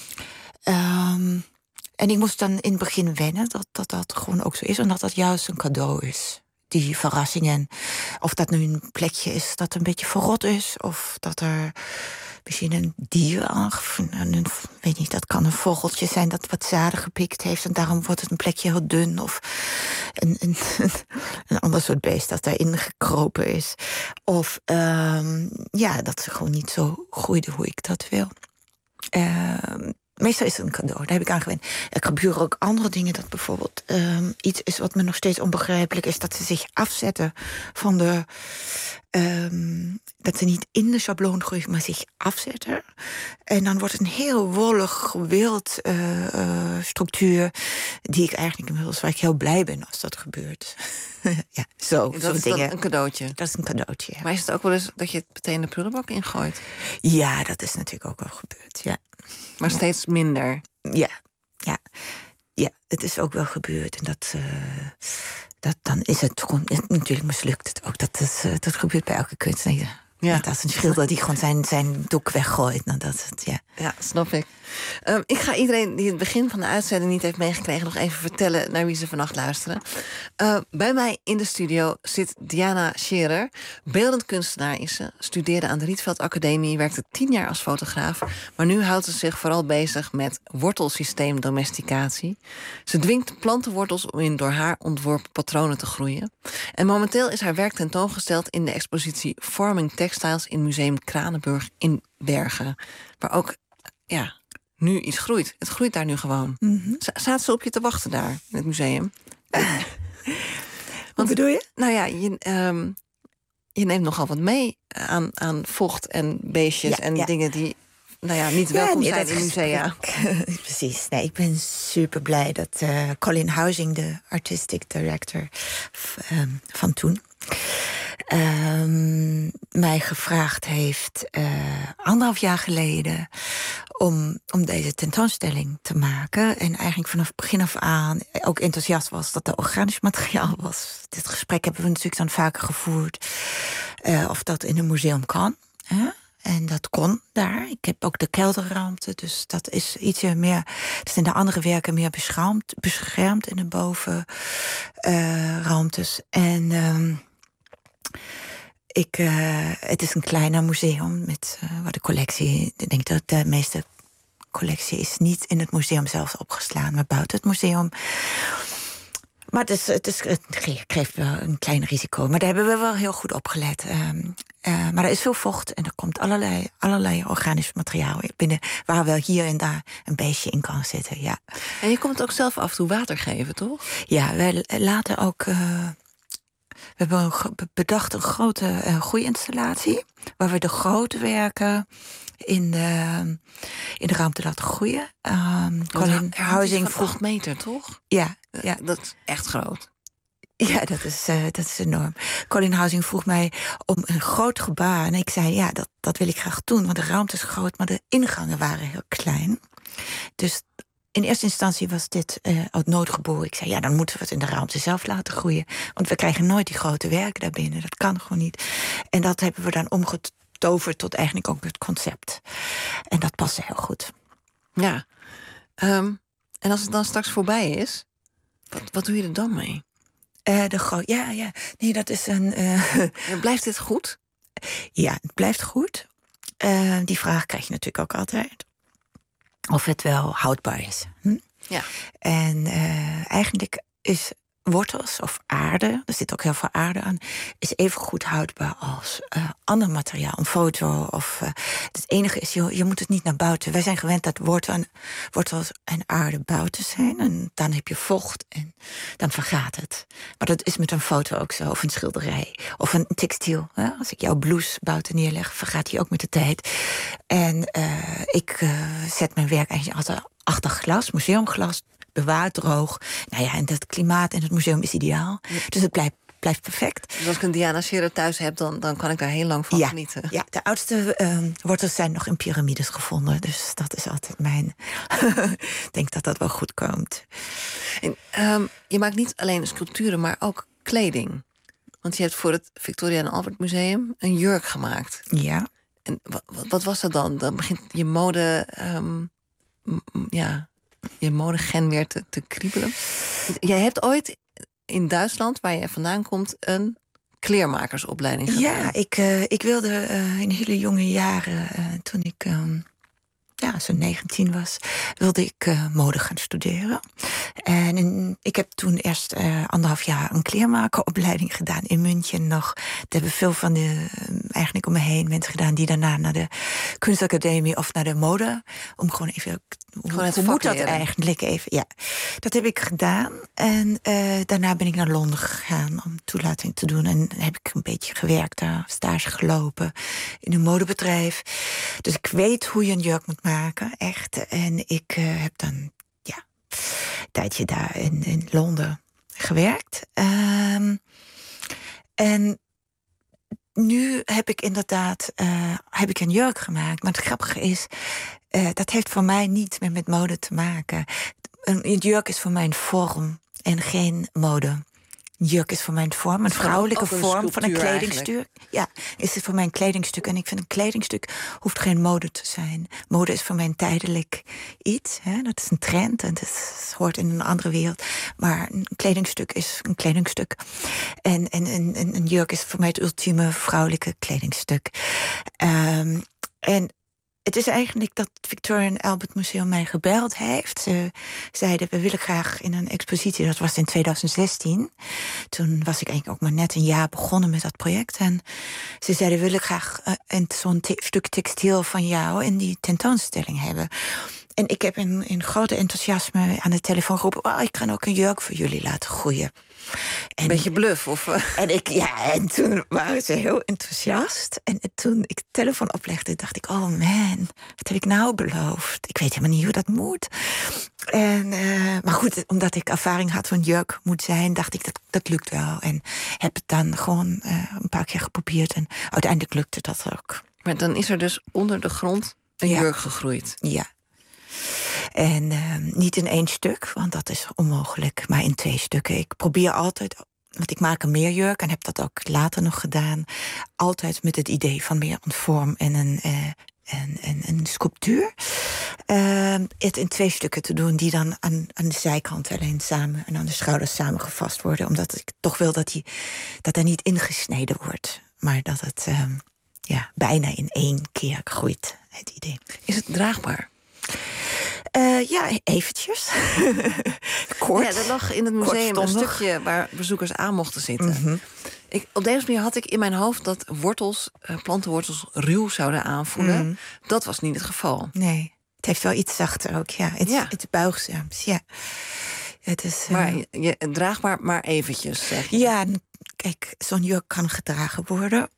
En ik moest dan in het begin wennen dat gewoon ook zo is. En dat juist een cadeau is. Die verrassingen. Of dat nu een plekje is dat een beetje verrot is. Of dat er misschien een dier weet niet, dat kan een vogeltje zijn dat wat zaden gepikt heeft. En daarom wordt het een plekje heel dun. Of een ander soort beest dat daarin gekropen is. Of dat ze gewoon niet zo groeide hoe ik dat wil. Meestal is het een cadeau, daar heb ik aan gewend. Er gebeuren ook andere dingen, dat bijvoorbeeld iets is wat me nog steeds onbegrijpelijk is, dat ze zich afzetten van de... dat ze niet in de schabloon groeien, maar zich afzetten. En dan wordt het een heel wollig, wild structuur, die ik eigenlijk inmiddels waar ik heel blij ben als dat gebeurt. Ja, zo. Dat is dingen. Een cadeautje? Dat is een cadeautje, ja. Maar is het ook wel eens dat je het meteen de prullenbak ingooit? Ja, dat is natuurlijk ook wel gebeurd, ja. Maar steeds minder? Ja, het is ook wel gebeurd. En dan is het gewoon... Natuurlijk mislukt het ook. Dat gebeurt bij elke kunstenaar. Ja. Dat is een schilder die gewoon zijn doek weggooit. Ja, snap ik. Ik ga iedereen die het begin van de uitzending niet heeft meegekregen nog even vertellen naar wie ze vannacht luisteren. Bij mij in de studio zit Diana Scherer. Beeldend kunstenaar is ze. Studeerde aan de Rietveld Academie. Werkte 10 jaar als fotograaf. Maar nu houdt ze zich vooral bezig met wortelsysteemdomesticatie. Ze dwingt plantenwortels om in door haar ontworpen patronen te groeien. En momenteel is haar werk tentoongesteld in de expositie Forming Textiles in Museum Kranenburg in Bergen. Waar ook nu iets groeit. Het groeit daar nu gewoon. Mm-hmm. Zaten ze op je te wachten daar in het museum? Wat bedoel je? Nou ja, je neemt nogal wat mee aan vocht en beestjes en dingen die niet welkom zijn in musea. Precies. Nee, ik ben super blij dat Colin Housing, de artistic director van toen, mij gevraagd heeft 1,5 jaar geleden om deze tentoonstelling te maken. En eigenlijk vanaf begin af aan ook enthousiast was dat er organisch materiaal was. Dit gesprek hebben we natuurlijk dan vaker gevoerd. Of dat in een museum kan. En dat kon daar. Ik heb ook de kelderruimte, dus dat is ietsje meer... Het zijn de andere werken meer beschermd in de bovenruimtes. Het is een kleiner museum met waar de collectie... Ik denk dat de meeste collectie is niet in het museum zelf opgeslaan, maar buiten het museum. Maar het geeft wel een klein risico. Maar daar hebben we wel heel goed op gelet. Maar er is veel vocht en er komt allerlei organisch materiaal binnen, waar wel hier en daar een beestje in kan zitten. Ja. En je komt ook zelf af en toe water geven, toch? Ja, wij laten ook... We hebben bedacht een grote groeiinstallatie, waar we de grote werken in de ruimte laten groeien. Colin Housing vroeg 8 meter, toch? Ja. Dat is echt groot. Ja, dat is enorm. Colin Housing vroeg mij om een groot gebaar. En ik zei, ja, dat wil ik graag doen. Want de ruimte is groot, maar de ingangen waren heel klein. Dus in eerste instantie was dit uit nood geboren. Ik zei, ja, dan moeten we het in de ruimte zelf laten groeien. Want we krijgen nooit die grote werken daarbinnen. Dat kan gewoon niet. En dat hebben we dan omgetoverd tot eigenlijk ook het concept. En dat paste heel goed. Ja. En als het dan straks voorbij is, wat doe je er dan mee? Ja. Nee, dat is een... Blijft dit goed? Ja, het blijft goed. Die vraag krijg je natuurlijk ook altijd. Of het wel houdbaar is. Ja. En eigenlijk is wortels of aarde, er zit ook heel veel aarde aan, is even goed houdbaar als ander materiaal, een foto. Of het enige is, je moet het niet naar buiten. Wij zijn gewend dat wortels en aarde buiten zijn. En dan heb je vocht en dan vergaat het. Maar dat is met een foto ook zo, of een schilderij. Of een textiel. Hè? Als ik jouw blouse buiten neerleg, vergaat die ook met de tijd. En ik zet mijn werk eigenlijk altijd achter glas, museumglas, bewaard, droog. Nou ja, en dat klimaat in het museum is ideaal. Ja. Dus het blijft perfect. Dus als ik een Diana Scherer thuis heb, dan kan ik daar heel lang van genieten. Ja, de oudste wortels zijn nog in piramides gevonden. Dus dat is altijd mijn... Ik denk dat dat wel goed komt. En, je maakt niet alleen sculpturen, maar ook kleding. Want je hebt voor het Victoria en Albert Museum een jurk gemaakt. Ja. En wat was dat dan? Dan begint je mode... je modegen weer te kriebelen. Jij hebt ooit in Duitsland, waar je vandaan komt, een kleermakersopleiding gedaan. Ja, ik wilde in hele jonge jaren, toen ik zo'n 19 was, wilde ik mode gaan studeren. En ik heb toen eerst 1,5 jaar een kleermakeropleiding gedaan in München nog. Dat hebben veel van eigenlijk om me heen mensen gedaan die daarna naar de kunstacademie of naar de mode, om gewoon even... Hoe moet dat eigenlijk even? Ja, dat heb ik gedaan. En daarna ben ik naar Londen gegaan om toelating te doen. En heb ik een beetje gewerkt daar, stage gelopen in een modebedrijf. Dus ik weet hoe je een jurk moet maken, echt. En ik heb dan een tijdje daar in Londen gewerkt. En nu heb ik inderdaad een jurk gemaakt. Maar het grappige is, dat heeft voor mij niet meer met mode te maken. Een jurk is voor mij een vorm en geen mode. Een jurk is voor mij een vorm, een vrouwelijke vorm van een kledingstuk. Eigenlijk. Ja, is het voor mij een kledingstuk. En ik vind een kledingstuk hoeft geen mode te zijn. Mode is voor mij een tijdelijk iets. Hè? Dat is een trend en dat hoort in een andere wereld. Maar een kledingstuk is een kledingstuk. En een jurk is voor mij het ultieme vrouwelijke kledingstuk. En het is eigenlijk dat het Victoria and Albert Museum mij gebeld heeft. Ze zeiden, we willen graag in een expositie. Dat was in 2016. Toen was ik eigenlijk ook maar net een jaar begonnen met dat project. En ze zeiden, we willen graag zo'n stuk textiel van jou in die tentoonstelling hebben. En ik heb in grote enthousiasme aan de telefoon geroepen, ik kan ook een jurk voor jullie laten groeien. Een beetje bluff, of? En toen waren ze heel enthousiast. En toen ik de telefoon oplegde, dacht ik, oh man, wat heb ik nou beloofd? Ik weet helemaal niet hoe dat moet. Maar goed, omdat ik ervaring had van jurk moet zijn, dacht ik, dat lukt wel. En heb het dan gewoon een paar keer geprobeerd. En uiteindelijk lukte dat ook. Maar dan is er dus onder de grond een jurk gegroeid. Ja. En niet in 1 stuk, want dat is onmogelijk, maar in 2 stukken. Ik probeer altijd, want ik maak een meerjurk en heb dat ook later nog gedaan, altijd met het idee van meer een vorm en een sculptuur. Het in 2 stukken te doen die dan aan de zijkant alleen samen en aan de schouders samengevast worden. Omdat ik toch wil dat er niet ingesneden wordt, maar dat het bijna in 1 keer groeit, het idee. Is het draagbaar? Eventjes. Kort. Ja, er lag in het museum een stukje waar bezoekers aan mochten zitten. Mm-hmm. Op deze manier had ik in mijn hoofd dat plantenwortels ruw zouden aanvoelen. Mm. Dat was niet het geval. Nee, het heeft wel iets zachter ook, ja. Het is buigzaams, ja. Het is, maar draagbaar maar eventjes, zeg je. Ja, kijk, zo'n jurk kan gedragen worden.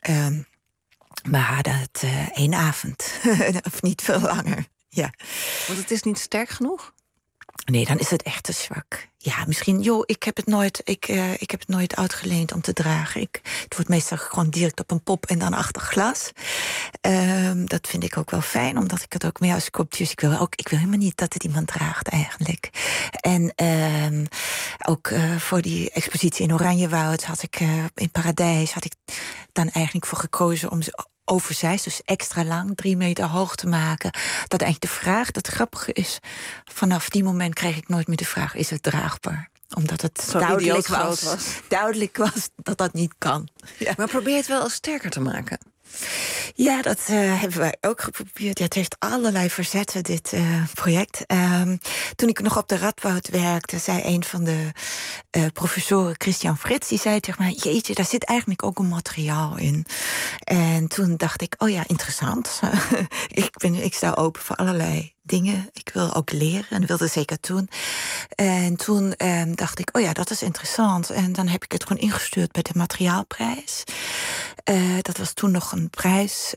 Maar dat 1 avond. Of niet veel langer. Ja. Want het is niet sterk genoeg? Nee, dan is het echt te zwak. Ja, misschien, ik heb het nooit uitgeleend om te dragen. Het wordt meestal gewoon direct op een pop en dan achter glas. Dat vind ik ook wel fijn, omdat ik het ook meer als kopjes... Ik wil helemaal niet dat het iemand draagt, eigenlijk. En ook voor die expositie in Oranjewoud had ik in Paradijs... had ik dan eigenlijk voor gekozen om ze oversized, dus extra lang, 3 meter hoog te maken. Dat eigenlijk de vraag, dat grappige is... vanaf die moment kreeg ik nooit meer de vraag, is het draagbaar? Omdat het zo duidelijk was dat dat niet kan. Ja. Maar probeer het wel sterker te maken. Ja, dat hebben wij ook geprobeerd. Ja, het heeft allerlei verzetten, dit project. Toen ik nog op de Radboud werkte, zei een van de professoren, Christian Frits, die zei tegen mij, jeetje, daar zit eigenlijk ook een materiaal in. En toen dacht ik, oh ja, interessant. Ik sta open voor allerlei dingen. Ik wil ook leren en dat wilde zeker doen. En toen dacht ik, oh ja, dat is interessant. En dan heb ik het gewoon ingestuurd bij de materiaalprijs. Dat was toen nog een prijs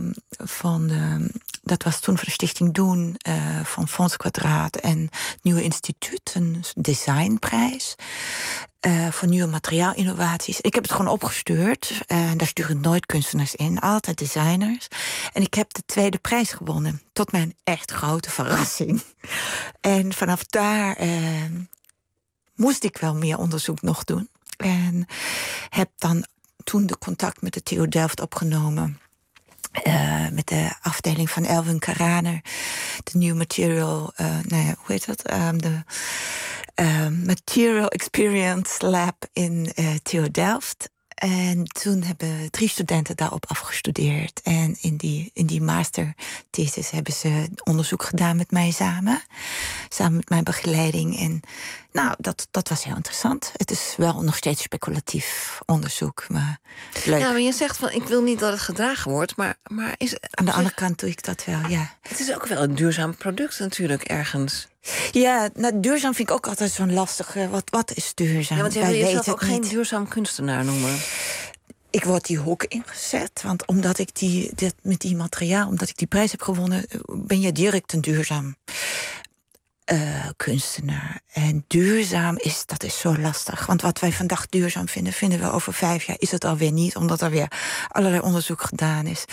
dat was toen voor de Stichting Doen van Fonds Kwadraat en het Nieuwe Instituut, een designprijs. Voor nieuwe materiaalinnovaties. Ik heb het gewoon opgestuurd. Daar sturen nooit kunstenaars in, altijd designers. En ik heb de 2e prijs gewonnen. Tot mijn echt grote verrassing. En vanaf daar moest ik wel meer onderzoek nog doen. En heb dan toen de contact met de TU Delft opgenomen. Met de afdeling van Elwin Karaner. De New Material, hoe heet dat? De Material Experience Lab in TU Delft. En toen hebben 3 studenten daarop afgestudeerd. En in die masterthesis hebben ze onderzoek gedaan met mij samen. Samen met mijn begeleiding. En nou, dat was heel interessant. Het is wel nog steeds speculatief onderzoek, maar leuk. Ja, maar je zegt van, ik wil niet dat het gedragen wordt, maar is... Aan de andere kant doe ik dat wel, ja. Het is ook wel een duurzaam product natuurlijk, ergens. Ja, nou, duurzaam vind ik ook altijd zo'n lastige. Wat is duurzaam? Ja, want jij wil jezelf ook geen duurzaam kunstenaar noemen. Ik word die hoek ingezet, want omdat ik met die materiaal, omdat ik die prijs heb gewonnen, ben je direct een duurzaam kunstenaar. En duurzaam dat is zo lastig. Want wat wij vandaag duurzaam vinden we over 5 jaar is het alweer niet, omdat er weer allerlei onderzoek gedaan is.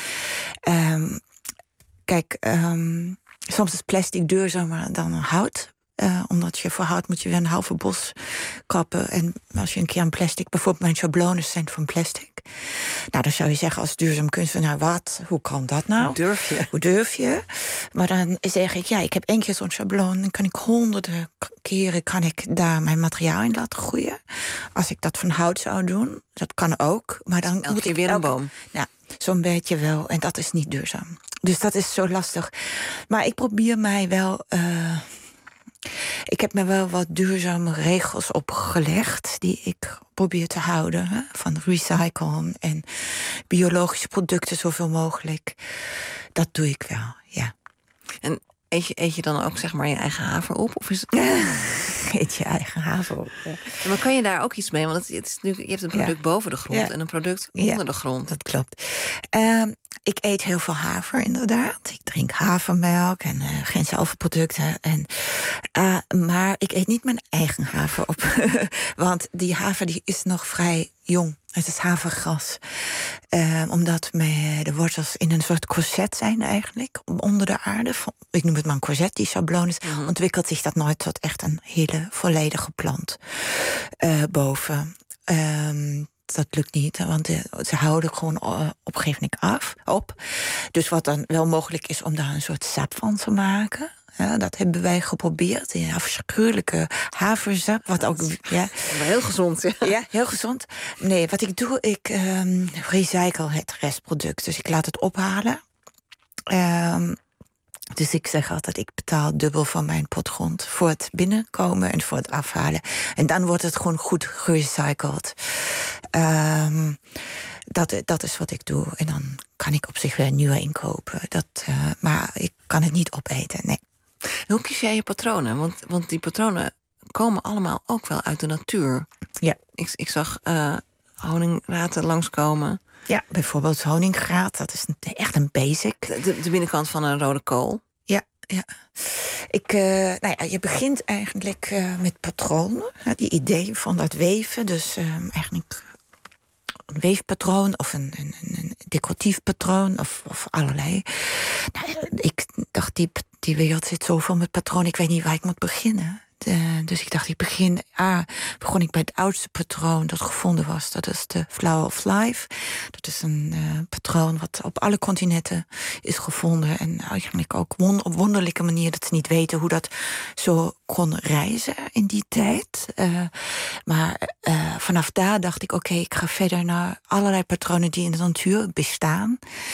Soms is plastic duurzamer dan hout. Omdat je voor hout moet je weer een halve bos kappen. En als je een keer een plastic... Bijvoorbeeld mijn schablones zijn van plastic. Nou, dan zou je zeggen als duurzaam kunstenaar, hoe kan dat nou? Hoe durf je? Maar dan zeg ik, ik heb 1 keer zo'n schabloon. Dan kan ik honderden keren daar mijn materiaal in laten groeien. Als ik dat van hout zou doen, dat kan ook. Maar dan moet ik weer een boom. Ja, zo'n beetje wel. En dat is niet duurzaam. Dus dat is zo lastig. Maar ik probeer mij wel... Ik heb me wel wat duurzame regels opgelegd die ik probeer te houden. Hè? Van recyclen en biologische producten zoveel mogelijk. Dat doe ik wel, ja. En eet je dan ook zeg maar je eigen haver op? Of is het... Eet je eigen haver op. Ja. Maar kan je daar ook iets mee? Want het is natuurlijk, je hebt een product boven de grond en een product onder de grond. Dat klopt. Ik eet heel veel haver, inderdaad. Ik drink havermelk en geen zalverproducten. Maar ik eet niet mijn eigen haver op. Want die haver die is nog vrij jong. Het is havergras. Omdat de wortels in een soort corset zijn eigenlijk. Onder de aarde. Ik noem het maar een corset, die schablones. Ontwikkelt zich dat nooit tot echt een hele volledige plant. Boven. Dat lukt niet, want ze houden gewoon op een gegeven moment op. Dus wat dan wel mogelijk is om daar een soort sap van te maken. Ja, dat hebben wij geprobeerd. Een afschuwelijke haversap. Wat ook, maar heel gezond. Ja, heel gezond. Nee, wat ik doe, ik recycle het restproduct. Dus ik laat het ophalen. Dus ik zeg altijd, ik betaal dubbel van mijn potgrond voor het binnenkomen en voor het afhalen. En dan wordt het gewoon goed gerecycled. Dat is wat ik doe. En dan kan ik op zich weer nieuwe inkopen. Maar ik kan het niet opeten, nee. Hoe kies jij je patronen? Want die patronen komen allemaal ook wel uit de natuur. Ja. Ik zag honingraten langskomen. Ja, bijvoorbeeld honingraat, dat is echt een basic. De binnenkant van een rode kool. Ja, ja. Je begint eigenlijk met patronen. Die idee van dat weven. Dus eigenlijk een weefpatroon of een decoratief patroon of allerlei. Ik dacht, die wereld zit zoveel met patronen. Ik weet niet waar ik moet beginnen. Dus ik dacht, begon ik bij het oudste patroon dat gevonden was. Dat is de Flower of Life. Dat is een patroon wat op alle continenten is gevonden. En eigenlijk ook op wonderlijke manier dat ze niet weten hoe dat zo kon reizen in die tijd. Maar vanaf daar dacht ik, oké, ik ga verder naar allerlei patronen die in de natuur bestaan.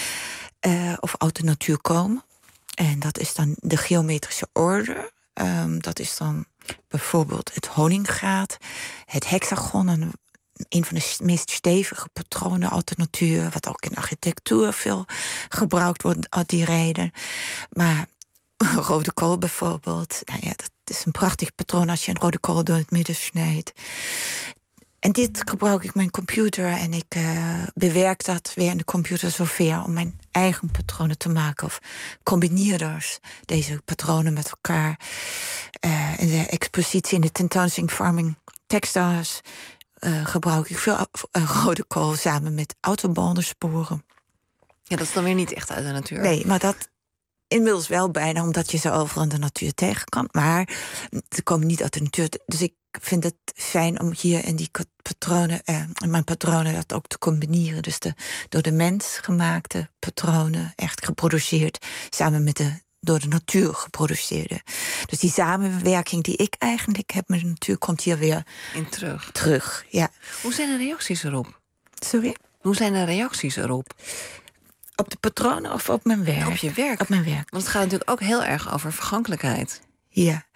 Of uit de natuur komen. En dat is dan de geometrische orde. Dat is dan bijvoorbeeld het honingraat, het hexagon, een van de meest stevige patronen uit de natuur, wat ook in architectuur veel gebruikt wordt uit die reden. Maar rode kool bijvoorbeeld, dat is een prachtig patroon als je een rode kool door het midden snijdt. En dit gebruik ik mijn computer en ik bewerk dat weer in de computer zover om mijn eigen patronen te maken. Of combineer dus deze patronen met elkaar. In de expositie in de tentoonstelling Farming Textiles gebruik ik veel rode kool samen met autobandensporen. Ja, dat is dan weer niet echt uit de natuur. Nee, maar dat inmiddels wel bijna, omdat je ze overal in de natuur tegen kan. Maar ze komen niet uit de natuur. Dus ik vind het fijn om hier in die patronen, in mijn patronen dat ook te combineren. Dus de door de mens gemaakte patronen, echt geproduceerd, samen met de door de natuur geproduceerde. Dus die samenwerking die ik eigenlijk heb met de natuur komt hier weer in terug. Ja. Hoe zijn de reacties erop? Sorry? Hoe zijn de reacties erop? Op de patronen of op mijn werk? Op je werk. Op mijn werk. Want het gaat natuurlijk ook heel erg over vergankelijkheid. Ja.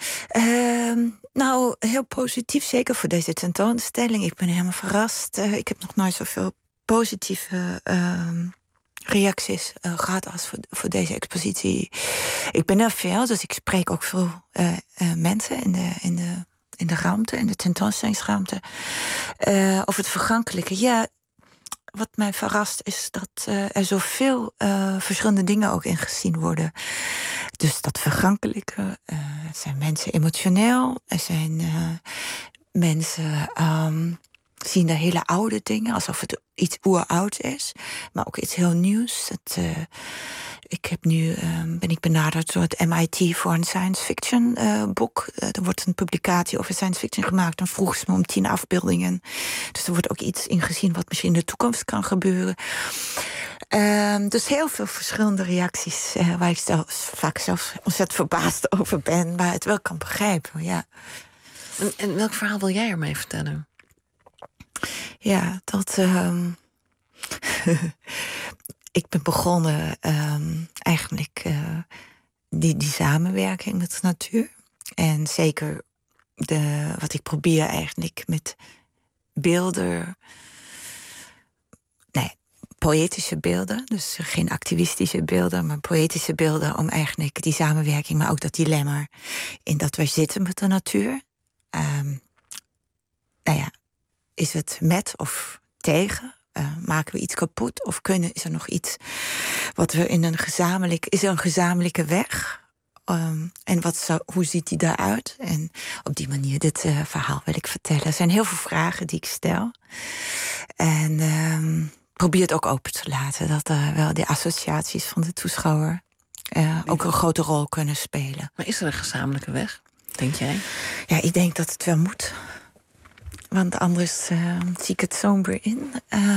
Heel positief, zeker voor deze tentoonstelling. Ik ben helemaal verrast. Ik heb nog nooit zoveel positieve reacties gehad als voor deze expositie. Ik ben er veel, dus ik spreek ook veel mensen in de ruimte, in de tentoonstellingsruimte. Over het vergankelijke. Ja, wat mij verrast is dat er zoveel verschillende dingen ook in gezien worden. Dus dat vergankelijke, het zijn mensen emotioneel, er zijn mensen zien de hele oude dingen, alsof het iets oeroud is, maar ook iets heel nieuws. Ben ik benaderd door het MIT voor een science fiction boek. Er wordt een publicatie over science fiction gemaakt. Dan vroegen ze me om 10 afbeeldingen. Dus er wordt ook iets in gezien wat misschien in de toekomst kan gebeuren. Dus heel veel verschillende reacties waar ik vaak zelfs ontzettend verbaasd over ben, maar het wel kan begrijpen, ja. En welk verhaal wil jij ermee vertellen? Ja, dat ik ben begonnen eigenlijk die samenwerking met de natuur. En zeker wat ik probeer eigenlijk met beelden, poëtische beelden, dus geen activistische beelden, maar poëtische beelden, om eigenlijk die samenwerking, maar ook dat dilemma in dat wij zitten met de natuur. Is het met of tegen? Maken we iets kapot? Of is er nog iets wat we is er een gezamenlijke weg? En hoe ziet die daaruit? En op die manier dit verhaal wil ik vertellen. Er zijn heel veel vragen die ik stel. En probeer het ook open te laten. Dat wel de associaties van de toeschouwer ook een grote rol kunnen spelen. Maar is er een gezamenlijke weg, denk jij? Ja, ik denk dat het wel moet. Want anders zie ik het somber in.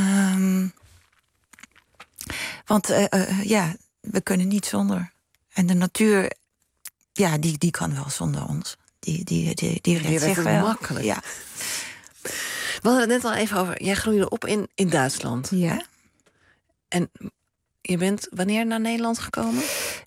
We kunnen niet zonder. En de natuur, ja, die kan wel zonder ons. Die redt zich wel. Makkelijk. Ja. We hadden het net al even over, jij groeide op in Duitsland. Ja. En je bent wanneer naar Nederland gekomen?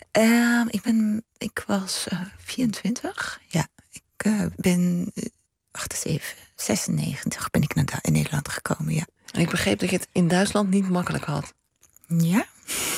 Ik was 24. Ja, ik ben... Wacht eens even. 96 ben ik in Nederland gekomen, ja. En ik begreep dat je het in Duitsland niet makkelijk had. Ja.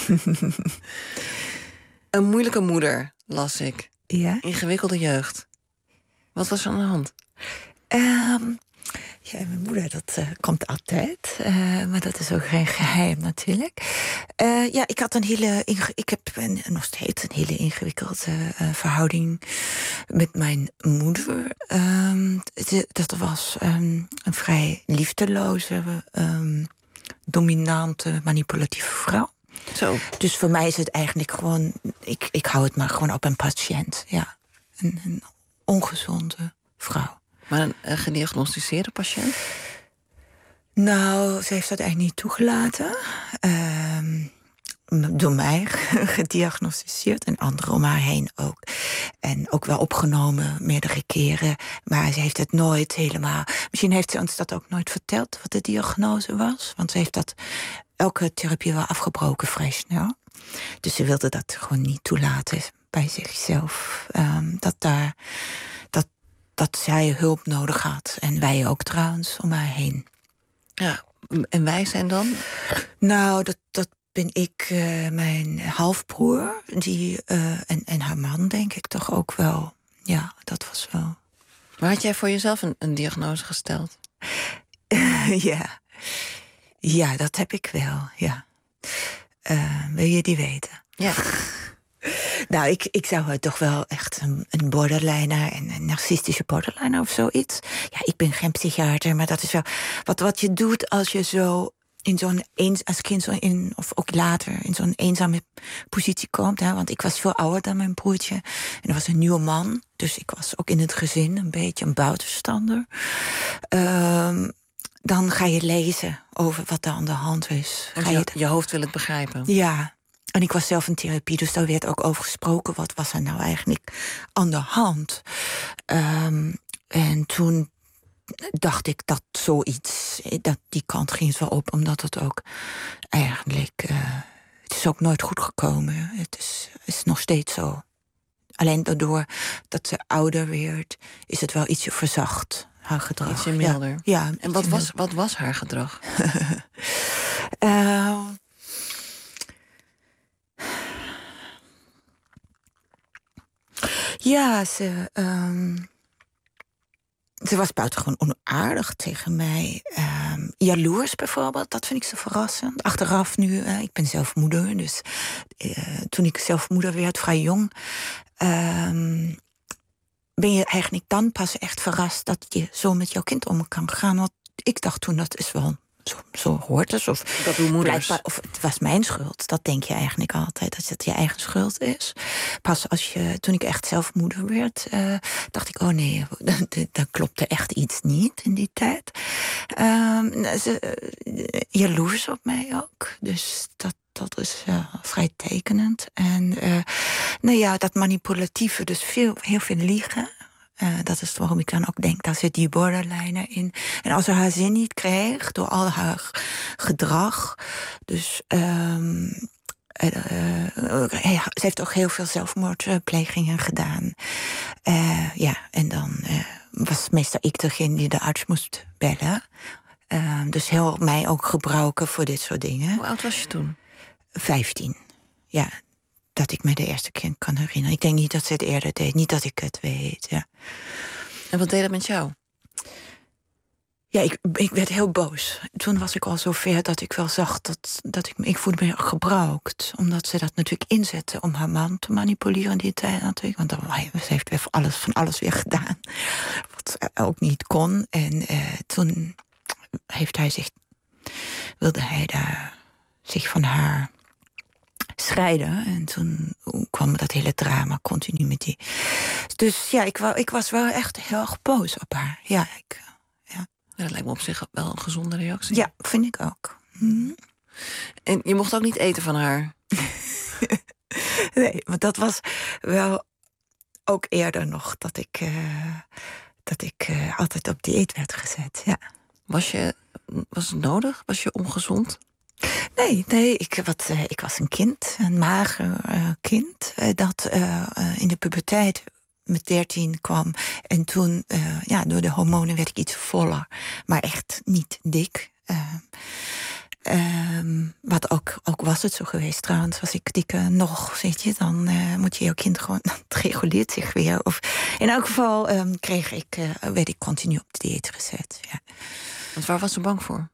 Een moeilijke moeder, las ik. Ja. Ingewikkelde jeugd. Wat was er aan de hand? Ja, mijn moeder, dat komt altijd. Maar dat is ook geen geheim natuurlijk. Ik had ik heb nog steeds een hele ingewikkelde verhouding met mijn moeder. Dat was een vrij liefdeloze, dominante, manipulatieve vrouw. Zo. Dus voor mij is het eigenlijk gewoon... Ik hou het maar gewoon op een patiënt. Ja, een ongezonde vrouw. Maar een gediagnosticeerde patiënt? Nou, ze heeft dat eigenlijk niet toegelaten. Door mij gediagnosticeerd en anderen om haar heen ook. En ook wel opgenomen meerdere keren. Maar ze heeft het nooit helemaal... Misschien heeft ze ons dat ook nooit verteld, wat de diagnose was. Want ze heeft dat elke therapie wel afgebroken vrij snel. Dus ze wilde dat gewoon niet toelaten bij zichzelf. Dat zij hulp nodig had. En wij ook trouwens, om haar heen. Ja, en wij zijn dan? Nou, dat ben ik, mijn halfbroer. En haar man, denk ik toch ook wel. Ja, dat was wel... Maar had jij voor jezelf een diagnose gesteld? Ja, dat heb ik wel, ja. Wil je die weten? Ja. Nou, ik zou het toch wel echt een borderliner... en een narcistische borderliner of zoiets. Ja, ik ben geen psychiater, maar dat is wel... Wat je doet als je zo in zo'n als kind of ook later in zo'n eenzame positie komt. Hè, want ik was veel ouder dan mijn broertje. En er was een nieuwe man. Dus ik was ook in het gezin een beetje een buitenstander. Dan ga je lezen over wat er aan de hand is. Je hoofd wil het begrijpen. Ja. En ik was zelf in therapie, dus daar werd ook over gesproken. Wat was er nou eigenlijk aan de hand? En toen dacht ik dat zoiets... die kant ging het wel op, omdat het ook eigenlijk... het is ook nooit goed gekomen. Het is nog steeds zo. Alleen daardoor dat ze ouder werd... is het wel ietsje verzacht, haar gedrag. Ietsje milder. Ja, en wat was haar gedrag? Ja, ze was buitengewoon onaardig tegen mij. Jaloers bijvoorbeeld, dat vind ik zo verrassend. Achteraf nu, ik ben zelf moeder, dus toen ik zelf moeder werd, vrij jong... ben je eigenlijk dan pas echt verrast dat je zo met jouw kind om kan gaan. Want ik dacht toen, dat is wel... Zo hoort het. Of dat doen moeders. Of het was mijn schuld. Dat denk je eigenlijk altijd, dat het je eigen schuld is. Pas toen ik echt zelf moeder werd, dacht ik, oh nee, dan klopte echt iets niet in die tijd. Jaloers op mij ook. Dus dat is vrij tekenend. En dat manipulatieve, dus heel veel liegen. Dat is waarom ik dan ook denk, daar zit die borderliner in. En als ze haar zin niet kreeg, door al haar gedrag... Dus ze heeft ook heel veel zelfmoordplegingen gedaan. En dan was meestal ik degene die de arts moest bellen. Dus heel mij ook gebruiken voor dit soort dingen. Hoe oud was je toen? 15, ja. Dat ik me de eerste keer kan herinneren. Ik denk niet dat ze het eerder deed. Niet dat ik het weet, ja. En wat deed dat met jou? Ja, ik werd heel boos. Toen was ik al zover dat ik wel zag dat ik voelde me gebruikt. Omdat ze dat natuurlijk inzette om haar man te manipuleren in die tijd natuurlijk. Want ze heeft weer van alles weer gedaan. Wat ook niet kon. En toen wilde hij daar zich van haar... scheiden. En toen kwam dat hele drama continu met die... Dus ja, ik was wel echt heel erg boos op haar. Ja. Dat lijkt me op zich wel een gezonde reactie. Ja, vind ik ook. En je mocht ook niet eten van haar? Nee, want dat was wel ook eerder nog dat ik altijd op dieet werd gezet, ja. Was het nodig? Was je ongezond? Nee, ik was een kind, een mager kind, dat in de puberteit met 13 kwam. En toen, door de hormonen werd ik iets voller, maar echt niet dik. Wat ook was het zo geweest trouwens. Als ik dikke nog, weet je, dan moet je jouw kind gewoon... Het reguleert zich weer. Of in elk geval werd ik continu op de dieet gezet. Ja. Want waar was ze bang voor?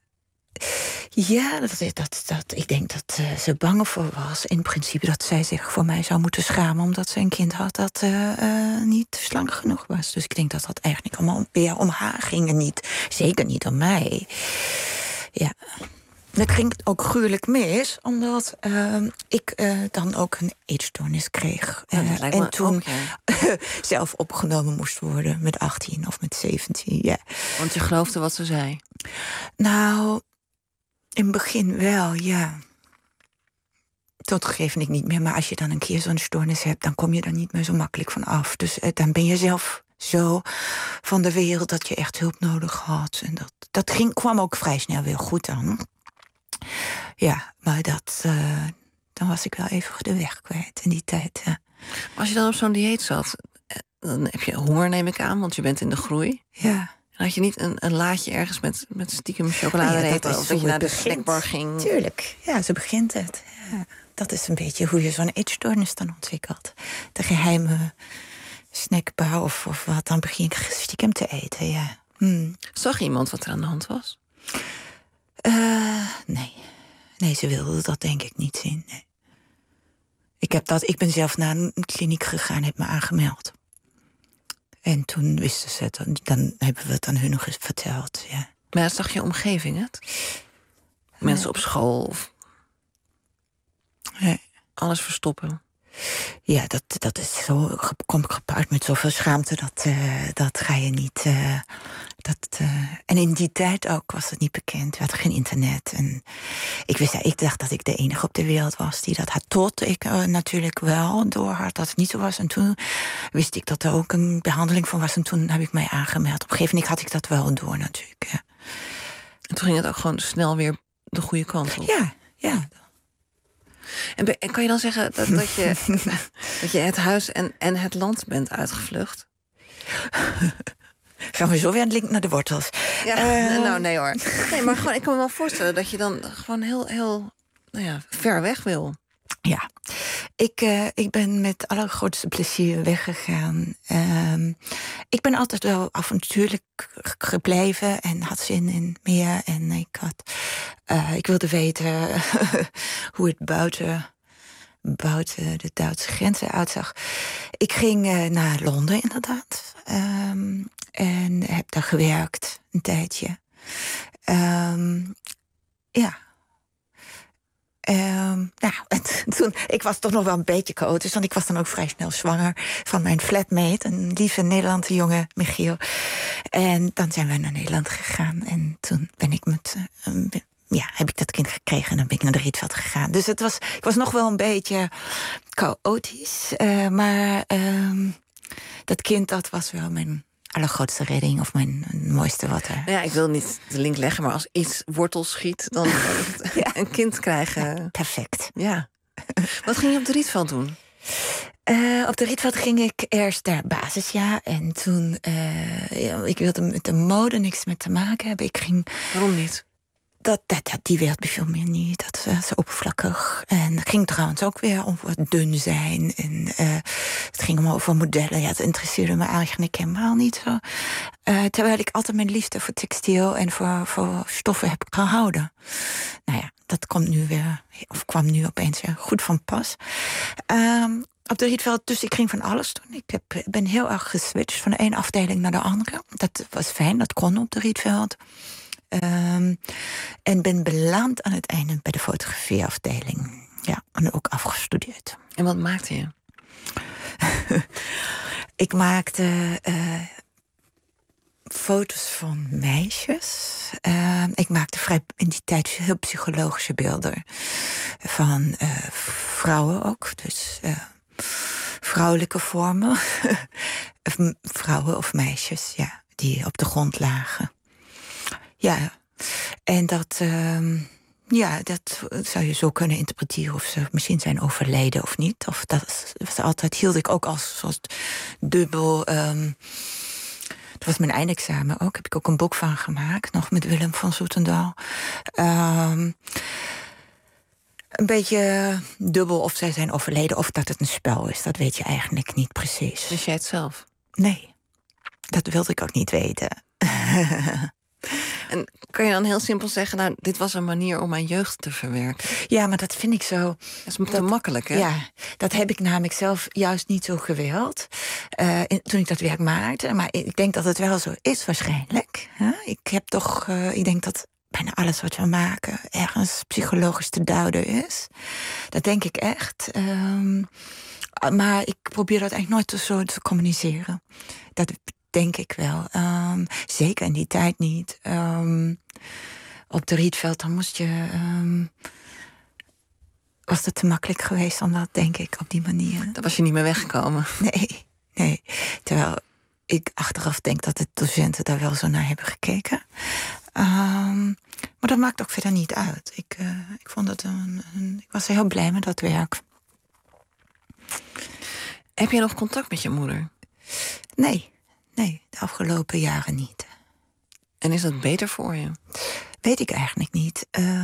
Ja, ik denk dat ze bang voor was. In principe dat zij zich voor mij zou moeten schamen... omdat ze een kind had dat niet slank genoeg was. Dus ik denk dat dat eigenlijk allemaal weer om haar ging... en zeker niet om mij. Ja. Dat ging ook gruwelijk mis, omdat ik dan ook een eetstoornis kreeg. En toen ook, ja. zelf opgenomen moest worden met 18 of met 17. Ja. Want je geloofde wat ze zei? Nou, in het begin wel, ja. Tot een gegeven moment niet meer. Maar als je dan een keer zo'n stoornis hebt... dan kom je er niet meer zo makkelijk van af. Dus dan ben je zelf zo van de wereld dat je echt hulp nodig had. En dat kwam ook vrij snel weer goed dan. Ja, maar dan was ik wel even de weg kwijt in die tijd. Ja. Maar als je dan op zo'n dieet zat... dan heb je honger, neem ik aan, want je bent in de groei. Ja. Had je niet een laadje ergens met stiekem chocoladerepen... of dat je naar de snackbar ging? Tuurlijk, ja, zo begint het. Ja. Dat is een beetje hoe je zo'n eetstoornis dan ontwikkelt. De geheime snackbar of wat, dan begin ik stiekem te eten, ja. Zag je iemand wat er aan de hand was? Nee. Nee, ze wilde dat denk ik niet zien, nee. Ik ben zelf naar een kliniek gegaan, heb me aangemeld. En toen wisten ze het, dan hebben we het aan hun nog eens verteld, ja. Maar zag je omgeving het? Mensen op school of... Nee. Alles verstoppen? Ja, dat is zo, kom ik gepaard met zoveel schaamte, dat ga je niet... en in die tijd ook was het niet bekend. We hadden geen internet. En ik dacht dat ik de enige op de wereld was die dat had. Tot ik natuurlijk wel door had dat het niet zo was. En toen wist ik dat er ook een behandeling van was. En toen heb ik mij aangemeld. Op een gegeven moment had ik dat wel door natuurlijk. Ja. En toen ging het ook gewoon snel weer de goede kant op? Ja. En kan je dan zeggen dat je het huis en het land bent uitgevlucht? Gaan we zo weer een link naar de wortels. Ja, nou nee hoor. Nee, maar gewoon, ik kan me wel voorstellen dat je dan gewoon heel ver weg wil. Ja, ik ben met allergrootste plezier weggegaan. Ik ben altijd wel avontuurlijk gebleven en had zin in meer. En ik wilde weten hoe het buiten de Duitse grenzen uitzag. Ik ging naar Londen inderdaad. En heb daar gewerkt een tijdje. Ja. Toen, ik was toch nog wel een beetje chaotisch, want ik was dan ook vrij snel zwanger van mijn flatmate, een lieve Nederlandse jongen, Michiel. En dan zijn we naar Nederland gegaan en toen ben ik heb ik dat kind gekregen en dan ben ik naar de Rietveld gegaan. Dus ik was nog wel een beetje chaotisch, maar dat kind, dat was wel mijn allergrootste redding of mijn mooiste wat er... Ja, ik wil niet de link leggen, maar als iets wortels schiet, dan een kind krijgen. Ja, perfect. Ja. Wat ging je op de Rietveld doen? Op de Rietveld ging ik eerst naar basisjaar. En toen, ik wilde met de mode niks mee te maken hebben. Waarom niet? Die wereld beviel me niet. Dat was oppervlakkig. En het ging trouwens ook weer om wat dun zijn. En het ging om over modellen. Ja, het interesseerde me eigenlijk helemaal niet zo. Terwijl ik altijd mijn liefde voor textiel en voor stoffen heb gehouden. Nou ja, dat kwam nu opeens weer goed van pas. Op de Rietveld, dus ik ging van alles doen. Ik ben heel erg geswitcht van de ene afdeling naar de andere. Dat was fijn, dat kon op de Rietveld. En ben beland aan het einde bij de fotografieafdeling. Ja, en ook afgestudeerd. En wat maakte je? Ik maakte foto's van meisjes. Ik maakte in die tijd heel psychologische beelden. Van vrouwen ook. Dus vrouwelijke vormen. Vrouwen of meisjes, ja, die op de grond lagen. Ja, en dat zou je zo kunnen interpreteren of ze misschien zijn overleden of niet. Of dat was altijd, hield ik ook als soort dubbel. Dat was mijn eindexamen ook. Heb ik ook een boek van gemaakt, nog met Willem van Soetendaal. een beetje dubbel of zij zijn overleden of dat het een spel is. Dat weet je eigenlijk niet precies. Wist jij het zelf? Nee, dat wilde ik ook niet weten. En kan je dan heel simpel zeggen, nou, dit was een manier om mijn jeugd te verwerken? Ja, maar dat vind ik zo... Dat is te makkelijk, hè? Ja, dat heb ik namelijk zelf juist niet zo gewild. Toen ik dat werk maakte. Maar ik denk dat het wel zo is waarschijnlijk. Ik denk dat bijna alles wat we maken ergens psychologisch te duiden is. Dat denk ik echt. Maar ik probeer dat eigenlijk nooit zo te communiceren. Dat denk ik wel. Zeker in die tijd niet. Op de Rietveld, dan moest je... was het te makkelijk geweest om dat, denk ik, op die manier. Dan was je niet meer weggekomen. Nee. Terwijl ik achteraf denk dat de docenten daar wel zo naar hebben gekeken. Maar dat maakt ook verder niet uit. Ik vond het ik was heel blij met dat werk. Heb je nog contact met je moeder? Nee, de afgelopen jaren niet. En is dat beter voor je? Weet ik eigenlijk niet.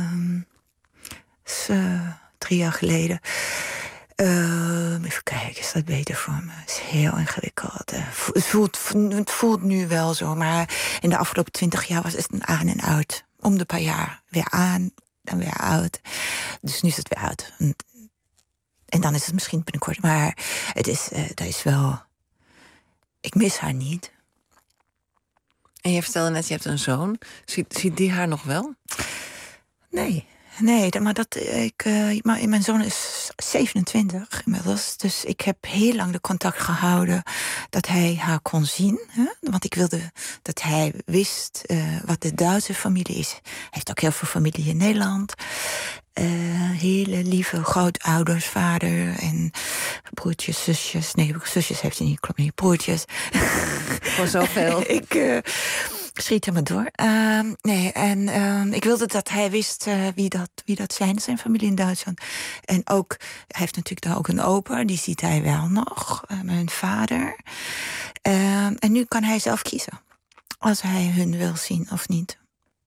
3 jaar geleden. Even kijken, is dat beter voor me? Het is heel ingewikkeld. Het voelt nu wel zo, maar in de afgelopen 20 jaar was het een aan en uit. Om de paar jaar weer aan, dan weer uit. Dus nu is het weer uit. En dan is het misschien binnenkort. Maar dat is wel... Ik mis haar niet. En je vertelde net, je hebt een zoon. Ziet die haar nog wel? Nee, maar mijn zoon is 27 inmiddels. Dus ik heb heel lang de contact gehouden dat hij haar kon zien. Hè? Want ik wilde dat hij wist wat de Duitse familie is. Hij heeft ook heel veel familie in Nederland. Hele lieve grootouders, vader en broertjes, zusjes. Nee, zusjes heeft hij niet, klopt niet. Broertjes. Voor zoveel. Ik schiet er maar door. Ik wilde dat hij wist wie dat zijn familie in Duitsland. En ook, hij heeft natuurlijk daar ook een opa, die ziet hij wel nog. Mijn vader. En nu kan hij zelf kiezen. Als hij hun wil zien of niet.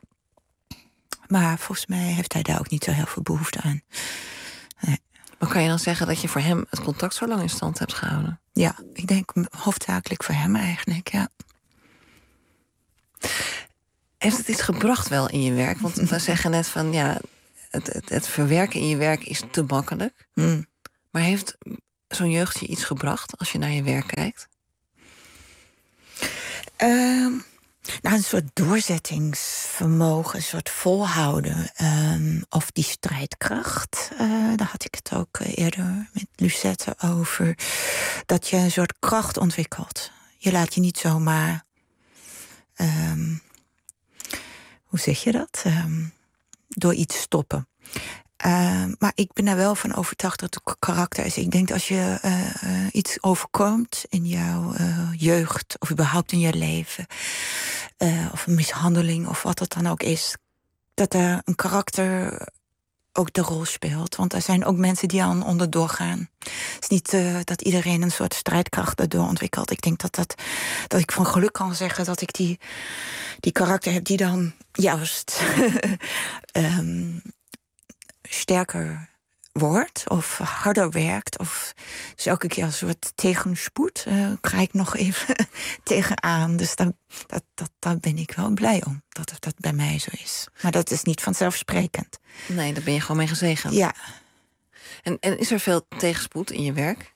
Maar volgens mij heeft hij daar ook niet zo heel veel behoefte aan. Nee. Maar kan je dan zeggen dat je voor hem het contact zo lang in stand hebt gehouden? Ja, ik denk hoofdzakelijk voor hem eigenlijk, ja. Heeft het iets gebracht wel in je werk? Want we zeggen net van, ja, het verwerken in je werk is te makkelijk. Maar heeft zo'n jeugd je iets gebracht als je naar je werk kijkt? Een soort doorzettingsvermogen, een soort volhouden. Of die strijdkracht. Daar had ik het ook eerder met Lucette over. Dat je een soort kracht ontwikkelt. Je laat je niet zomaar... hoe zeg je dat? Door iets stoppen. Maar ik ben daar wel van overtuigd dat het karakter is. Ik denk als je iets overkomt in jouw jeugd... of überhaupt in je leven... of een mishandeling of wat het dan ook is... dat er een karakter ook de rol speelt. Want er zijn ook mensen die aan onderdoor gaan. Het is niet dat iedereen een soort strijdkracht erdoor ontwikkelt. Ik denk dat ik van geluk kan zeggen... dat ik die karakter heb die dan juist... sterker wordt of harder werkt. Of dus elke keer een soort tegenspoed krijg ik nog even tegenaan. Dus daar ben ik wel blij om, dat dat bij mij zo is. Maar dat is niet vanzelfsprekend. Nee, daar ben je gewoon mee gezegend. Ja. En is er veel tegenspoed in je werk?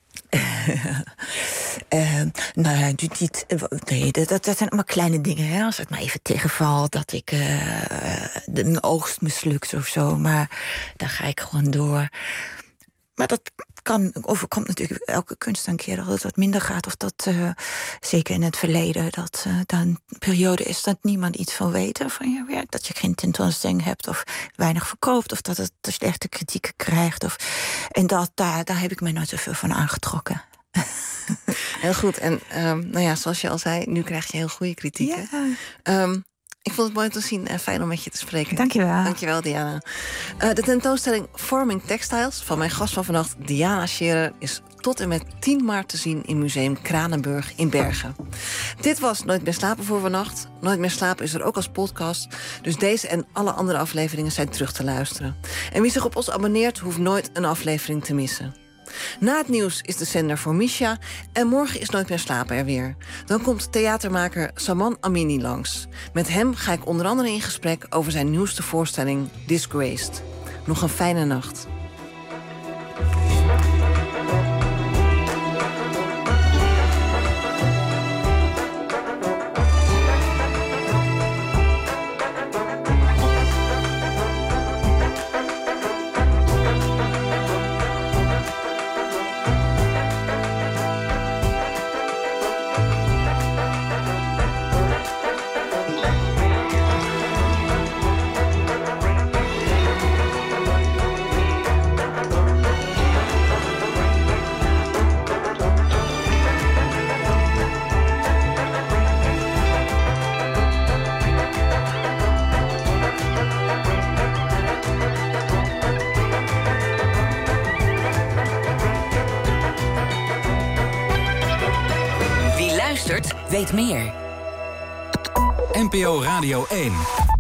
Dat zijn allemaal kleine dingen. Hè? Als het maar even tegenvalt dat ik een oogst mislukt of zo. Maar dan ga ik gewoon door. Maar dat overkomt natuurlijk elke kunst een keer dat het wat minder gaat. Of dat, zeker in het verleden, dat er een periode is dat niemand iets van weet van je werk. Dat je geen tentoonstelling hebt of weinig verkoopt. Of dat het te slechte kritieken krijgt. En daar heb ik mij nooit zoveel van aangetrokken. Heel goed. En zoals je al zei, nu krijg je heel goede kritieken. Ja. Ik vond het mooi te zien en fijn om met je te spreken. Dankjewel. Dankjewel, Diana. De tentoonstelling Forming Textiles van mijn gast van vannacht, Diana Scherer, is tot en met 10 maart te zien in Museum Kranenburg in Bergen. Dit was Nooit meer slapen voor vannacht. Nooit meer slapen is er ook als podcast. Dus deze en alle andere afleveringen zijn terug te luisteren. En wie zich op ons abonneert, hoeft nooit een aflevering te missen. Na het nieuws is de zender voor Misha. En morgen is Nooit meer slapen er weer. Dan komt theatermaker Saman Amini langs. Met hem ga ik onder andere in gesprek over zijn nieuwste voorstelling Disgraced. Nog een fijne nacht. Weet meer. NPO Radio 1.